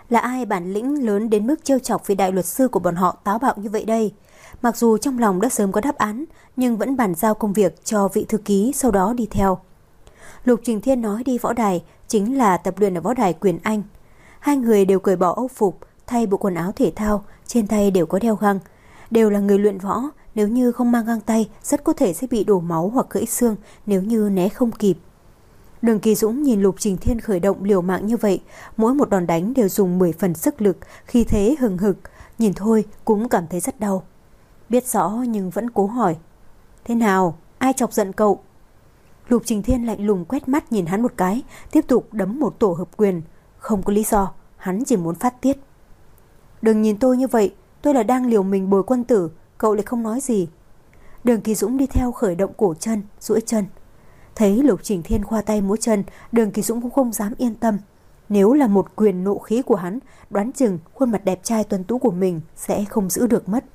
Là ai bản lĩnh lớn đến mức trêu chọc vì đại luật sư của bọn họ táo bạo như vậy đây? Mặc dù trong lòng đã sớm có đáp án, nhưng vẫn bàn giao công việc cho vị thư ký, sau đó đi theo. Lục Trình Thiên nói đi võ đài chính là tập luyện ở võ đài Quyền Anh. Hai người đều cởi bỏ âu phục, thay bộ quần áo thể thao, trên tay đều có đeo găng. Đều là người luyện võ, nếu như không mang găng tay rất có thể sẽ bị đổ máu hoặc gãy xương nếu như né không kịp. Đường Kỳ Dũng nhìn Lục Trình Thiên khởi động liều mạng như vậy, mỗi một đòn đánh đều dùng mười phần sức lực, khí thế hừng hực, nhìn thôi cũng cảm thấy rất đau. Biết rõ nhưng vẫn cố hỏi: thế nào, ai chọc giận cậu? Lục Trình Thiên lạnh lùng quét mắt nhìn hắn một cái, tiếp tục đấm một tổ hợp quyền. Không có lý do, hắn chỉ muốn phát tiết. Đừng nhìn tôi như vậy, tôi là đang liều mình bồi quân tử, cậu lại không nói gì. Đường Kỳ Dũng đi theo khởi động cổ chân, duỗi chân. Thấy Lục Trình Thiên khoa tay múa chân, Đường Kỳ Dũng cũng không dám yên tâm. Nếu là một quyền nộ khí của hắn, đoán chừng khuôn mặt đẹp trai tuấn tú của mình sẽ không giữ được mất.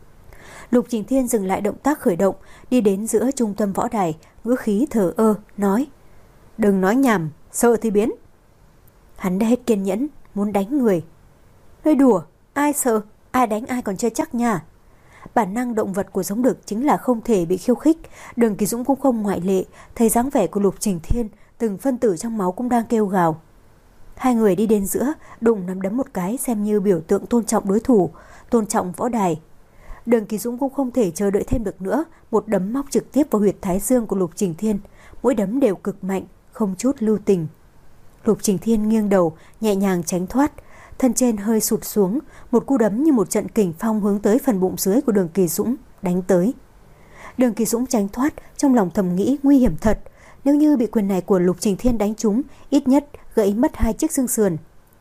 Lục Trình Thiên dừng lại động tác khởi động, đi đến giữa trung tâm võ đài, ngữ khí thờ ơ, nói: đừng nói nhảm, sợ thì biến. Hắn đã hết kiên nhẫn, muốn đánh người. Nói đùa, ai sợ, ai đánh ai còn chưa chắc nha. Bản năng động vật của giống đực chính là không thể bị khiêu khích. Đường Kỳ Dũng cũng không ngoại lệ. Thấy dáng vẻ của Lục Trình Thiên, từng phân tử trong máu cũng đang kêu gào. Hai người đi đến giữa, đụng nắm đấm một cái, xem như biểu tượng tôn trọng đối thủ, tôn trọng võ đài. Đường Kỳ Dũng cũng không thể chờ đợi thêm được nữa, một đấm móc trực tiếp vào huyệt thái dương của Lục Trình Thiên. Mỗi đấm đều cực mạnh, không chút lưu tình. Lục Trình Thiên nghiêng đầu, nhẹ nhàng tránh thoát, thân trên hơi sụt xuống, một cú đấm như một trận kình phong hướng tới phần bụng dưới của Đường Kỳ Dũng đánh tới. Đường Kỳ Dũng tránh thoát, trong lòng thầm nghĩ nguy hiểm thật, nếu như bị quyền này của Lục Trình Thiên đánh trúng, ít nhất gãy mất hai chiếc xương sườn.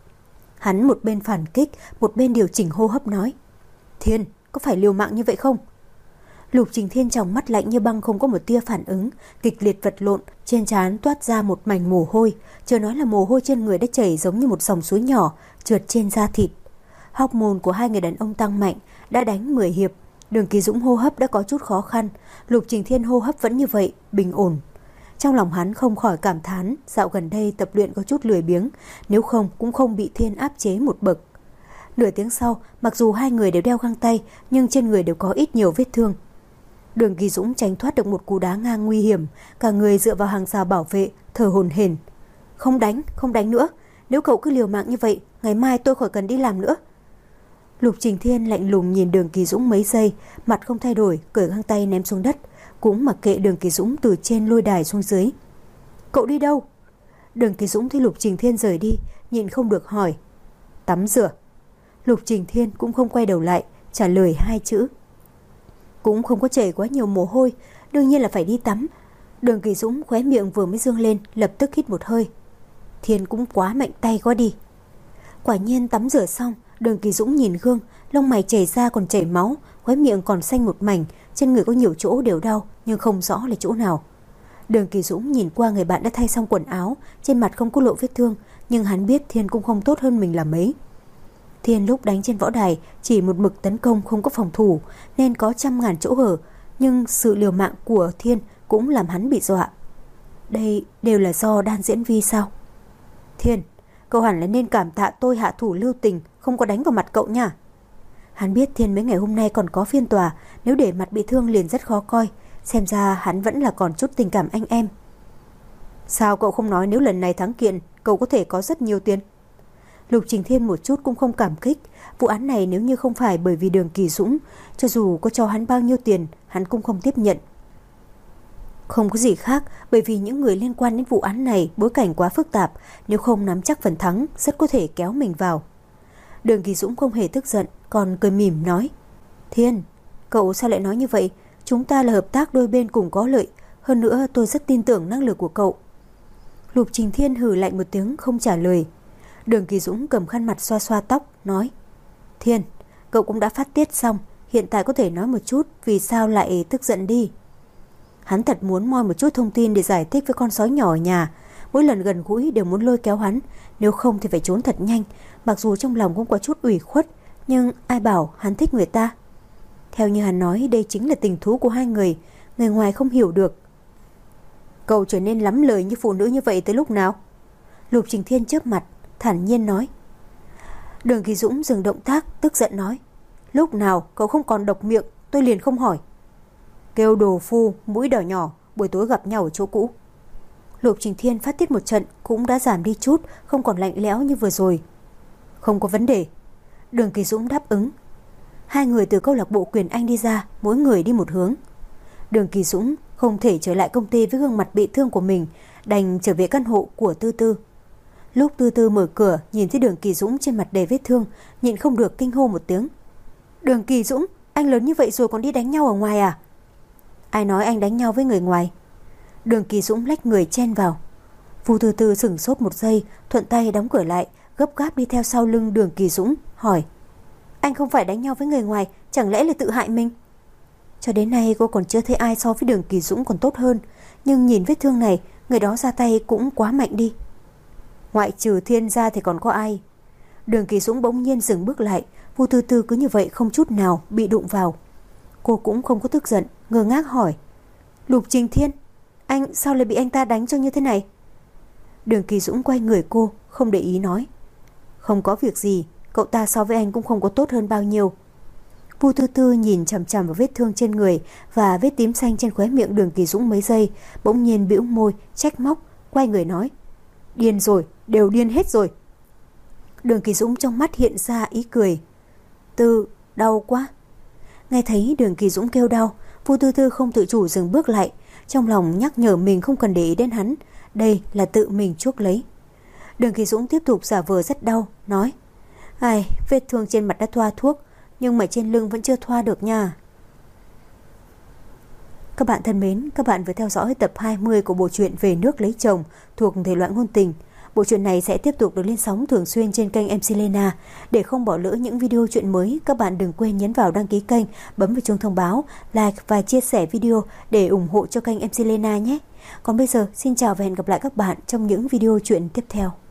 Hắn một bên phản kích, một bên điều chỉnh hô hấp nói: Thiên, có phải liều mạng như vậy không? Lục Trình Thiên trong mắt lạnh như băng, không có một tia phản ứng, kịch liệt vật lộn, trên trán toát ra một mảnh mồ hôi, chưa nói là mồ hôi trên người đã chảy giống như một dòng suối nhỏ trượt trên da thịt. Hormone của hai người đàn ông tăng mạnh, đã đánh mười hiệp, Đường Kỳ Dũng hô hấp đã có chút khó khăn, Lục Trình Thiên hô hấp vẫn như vậy, bình ổn. Trong lòng hắn không khỏi cảm thán, dạo gần đây tập luyện có chút lười biếng, nếu không cũng không bị Thiên áp chế một bậc. Nửa tiếng sau, mặc dù hai người đều đeo găng tay, nhưng trên người đều có ít nhiều vết thương. Đường Kỳ Dũng tránh thoát được một cú đá ngang nguy hiểm, cả người dựa vào hàng rào bảo vệ, thở hổn hển. Không đánh, không đánh nữa, nếu cậu cứ liều mạng như vậy, ngày mai tôi khỏi cần đi làm nữa. Lục Trình Thiên lạnh lùng nhìn Đường Kỳ Dũng mấy giây, mặt không thay đổi, cởi găng tay ném xuống đất, cũng mặc kệ Đường Kỳ Dũng từ trên lôi đài xuống dưới. Cậu đi đâu? Đường Kỳ Dũng thấy Lục Trình Thiên rời đi, nhịn không được hỏi. Tắm rửa. Lục Trình Thiên cũng không quay đầu lại, trả lời hai chữ. Cũng không có chảy quá nhiều mồ hôi, đương nhiên là phải đi tắm. Đường Kỳ Dũng khóe miệng vừa mới dương lên, lập tức hít một hơi. Thiên cũng quá mạnh tay quá đi. Quả nhiên tắm rửa xong, Đường Kỳ Dũng nhìn gương, lông mày chảy ra còn chảy máu, khóe miệng còn xanh một mảnh, trên người có nhiều chỗ đều đau nhưng không rõ là chỗ nào. Đường Kỳ Dũng nhìn qua người bạn đã thay xong quần áo, trên mặt không có lộ vết thương, nhưng hắn biết Thiên cũng không tốt hơn mình là mấy. Thiên lúc đánh trên võ đài chỉ một mực tấn công, không có phòng thủ, nên có trăm ngàn chỗ hở, nhưng sự liều mạng của Thiên cũng làm hắn bị dọa. Đây đều là do đan diễn vi sao? Thiên, cậu hẳn là nên cảm tạ tôi hạ thủ lưu tình, không có đánh vào mặt cậu nha. Hắn biết Thiên mấy ngày hôm nay còn có phiên tòa, nếu để mặt bị thương liền rất khó coi, xem ra hắn vẫn là còn chút tình cảm anh em. Sao cậu không nói nếu lần này thắng kiện, cậu có thể có rất nhiều tiền? Lục Trình Thiên một chút cũng không cảm kích, vụ án này nếu như không phải bởi vì Đường Kỳ Dũng, cho dù có cho hắn bao nhiêu tiền, hắn cũng không tiếp nhận. Không có gì khác, bởi vì những người liên quan đến vụ án này bối cảnh quá phức tạp, nếu không nắm chắc phần thắng, rất có thể kéo mình vào. Đường Kỳ Dũng không hề tức giận, còn cười mỉm nói: Thiên, cậu sao lại nói như vậy? Chúng ta là hợp tác đôi bên cùng có lợi, hơn nữa tôi rất tin tưởng năng lực của cậu. Lục Trình Thiên hừ lạnh một tiếng không trả lời. Đường Kỳ Dũng cầm khăn mặt xoa xoa tóc, nói: Thiên, cậu cũng đã phát tiết xong, hiện tại có thể nói một chút vì sao lại tức giận đi. Hắn thật muốn moi một chút thông tin để giải thích với con sói nhỏ ở nhà, mỗi lần gần gũi đều muốn lôi kéo hắn, nếu không thì phải trốn thật nhanh. Mặc dù trong lòng cũng có chút ủy khuất, nhưng ai bảo hắn thích người ta. Theo như hắn nói, đây chính là tình thú của hai người, người ngoài không hiểu được. Cậu trở nên lắm lời như phụ nữ như vậy tới lúc nào? Lục Trình Thiên chớp mặt, thản nhiên nói: Đường Kỳ Dũng dừng động tác, tức giận nói: Lúc nào cậu không còn độc miệng, tôi liền không hỏi. Kêu đồ phu, mũi đỏ nhỏ, buổi tối gặp nhau ở chỗ cũ. Lục Trình Thiên phát tiết một trận cũng đã giảm đi chút, không còn lạnh lẽo như vừa rồi. Không có vấn đề. Đường Kỳ Dũng đáp ứng. Hai người từ câu lạc bộ Quyền Anh đi ra, mỗi người đi một hướng. Đường Kỳ Dũng không thể trở lại công ty với gương mặt bị thương của mình, đành trở về căn hộ của Tư Tư. Lúc Tư Tư mở cửa nhìn thấy Đường Kỳ Dũng trên mặt đầy vết thương, nhịn không được kinh hô một tiếng. Đường Kỳ Dũng, anh lớn như vậy rồi còn đi đánh nhau ở ngoài à? Ai nói anh đánh nhau với người ngoài? Đường Kỳ Dũng lách người chen vào. Vu Tư Tư sửng sốt một giây, thuận tay đóng cửa lại, gấp gáp đi theo sau lưng Đường Kỳ Dũng, hỏi: Anh không phải đánh nhau với người ngoài, chẳng lẽ là tự hại mình? Cho đến nay cô còn chưa thấy ai so với Đường Kỳ Dũng còn tốt hơn, nhưng nhìn vết thương này, người đó ra tay cũng quá mạnh đi. Ngoại trừ Thiên ra thì còn có ai? Đường Kỳ Dũng bỗng nhiên dừng bước lại. Vu Tư Tư cứ như vậy không chút nào bị đụng vào. Cô cũng không có tức giận, ngơ ngác hỏi: Lục Trình Thiên, anh sao lại bị anh ta đánh cho như thế này? Đường Kỳ Dũng quay người cô, không để ý nói: Không có việc gì, cậu ta so với anh cũng không có tốt hơn bao nhiêu. Vu Tư Tư nhìn chằm chằm vào vết thương trên người và vết tím xanh trên khóe miệng Đường Kỳ Dũng mấy giây, bỗng nhiên bĩu môi, trách móc, quay người nói: Điên rồi, đều điên hết rồi. Đường Kỳ Dũng trong mắt hiện ra ý cười. Tư, đau quá. Nghe thấy Đường Kỳ Dũng kêu đau, Vu Tư Tư không tự chủ dừng bước lại, trong lòng nhắc nhở mình không cần để ý đến hắn, đây là tự mình chuốc lấy. Đường Kỳ Dũng tiếp tục giả vờ rất đau, nói: Ai, vết thương trên mặt đã thoa thuốc, nhưng mà trên lưng vẫn chưa thoa được nha. Các bạn thân mến, các bạn vừa theo dõi tập hai mươi của bộ truyện Về Nước Lấy Chồng thuộc thể loại ngôn tình. Bộ truyện này sẽ tiếp tục được lên sóng thường xuyên trên kênh em xê Lena. Để không bỏ lỡ những video truyện mới, các bạn đừng quên nhấn vào đăng ký kênh, bấm vào chuông thông báo, like và chia sẻ video để ủng hộ cho kênh em xê Lena nhé. Còn bây giờ, xin chào và hẹn gặp lại các bạn trong những video truyện tiếp theo.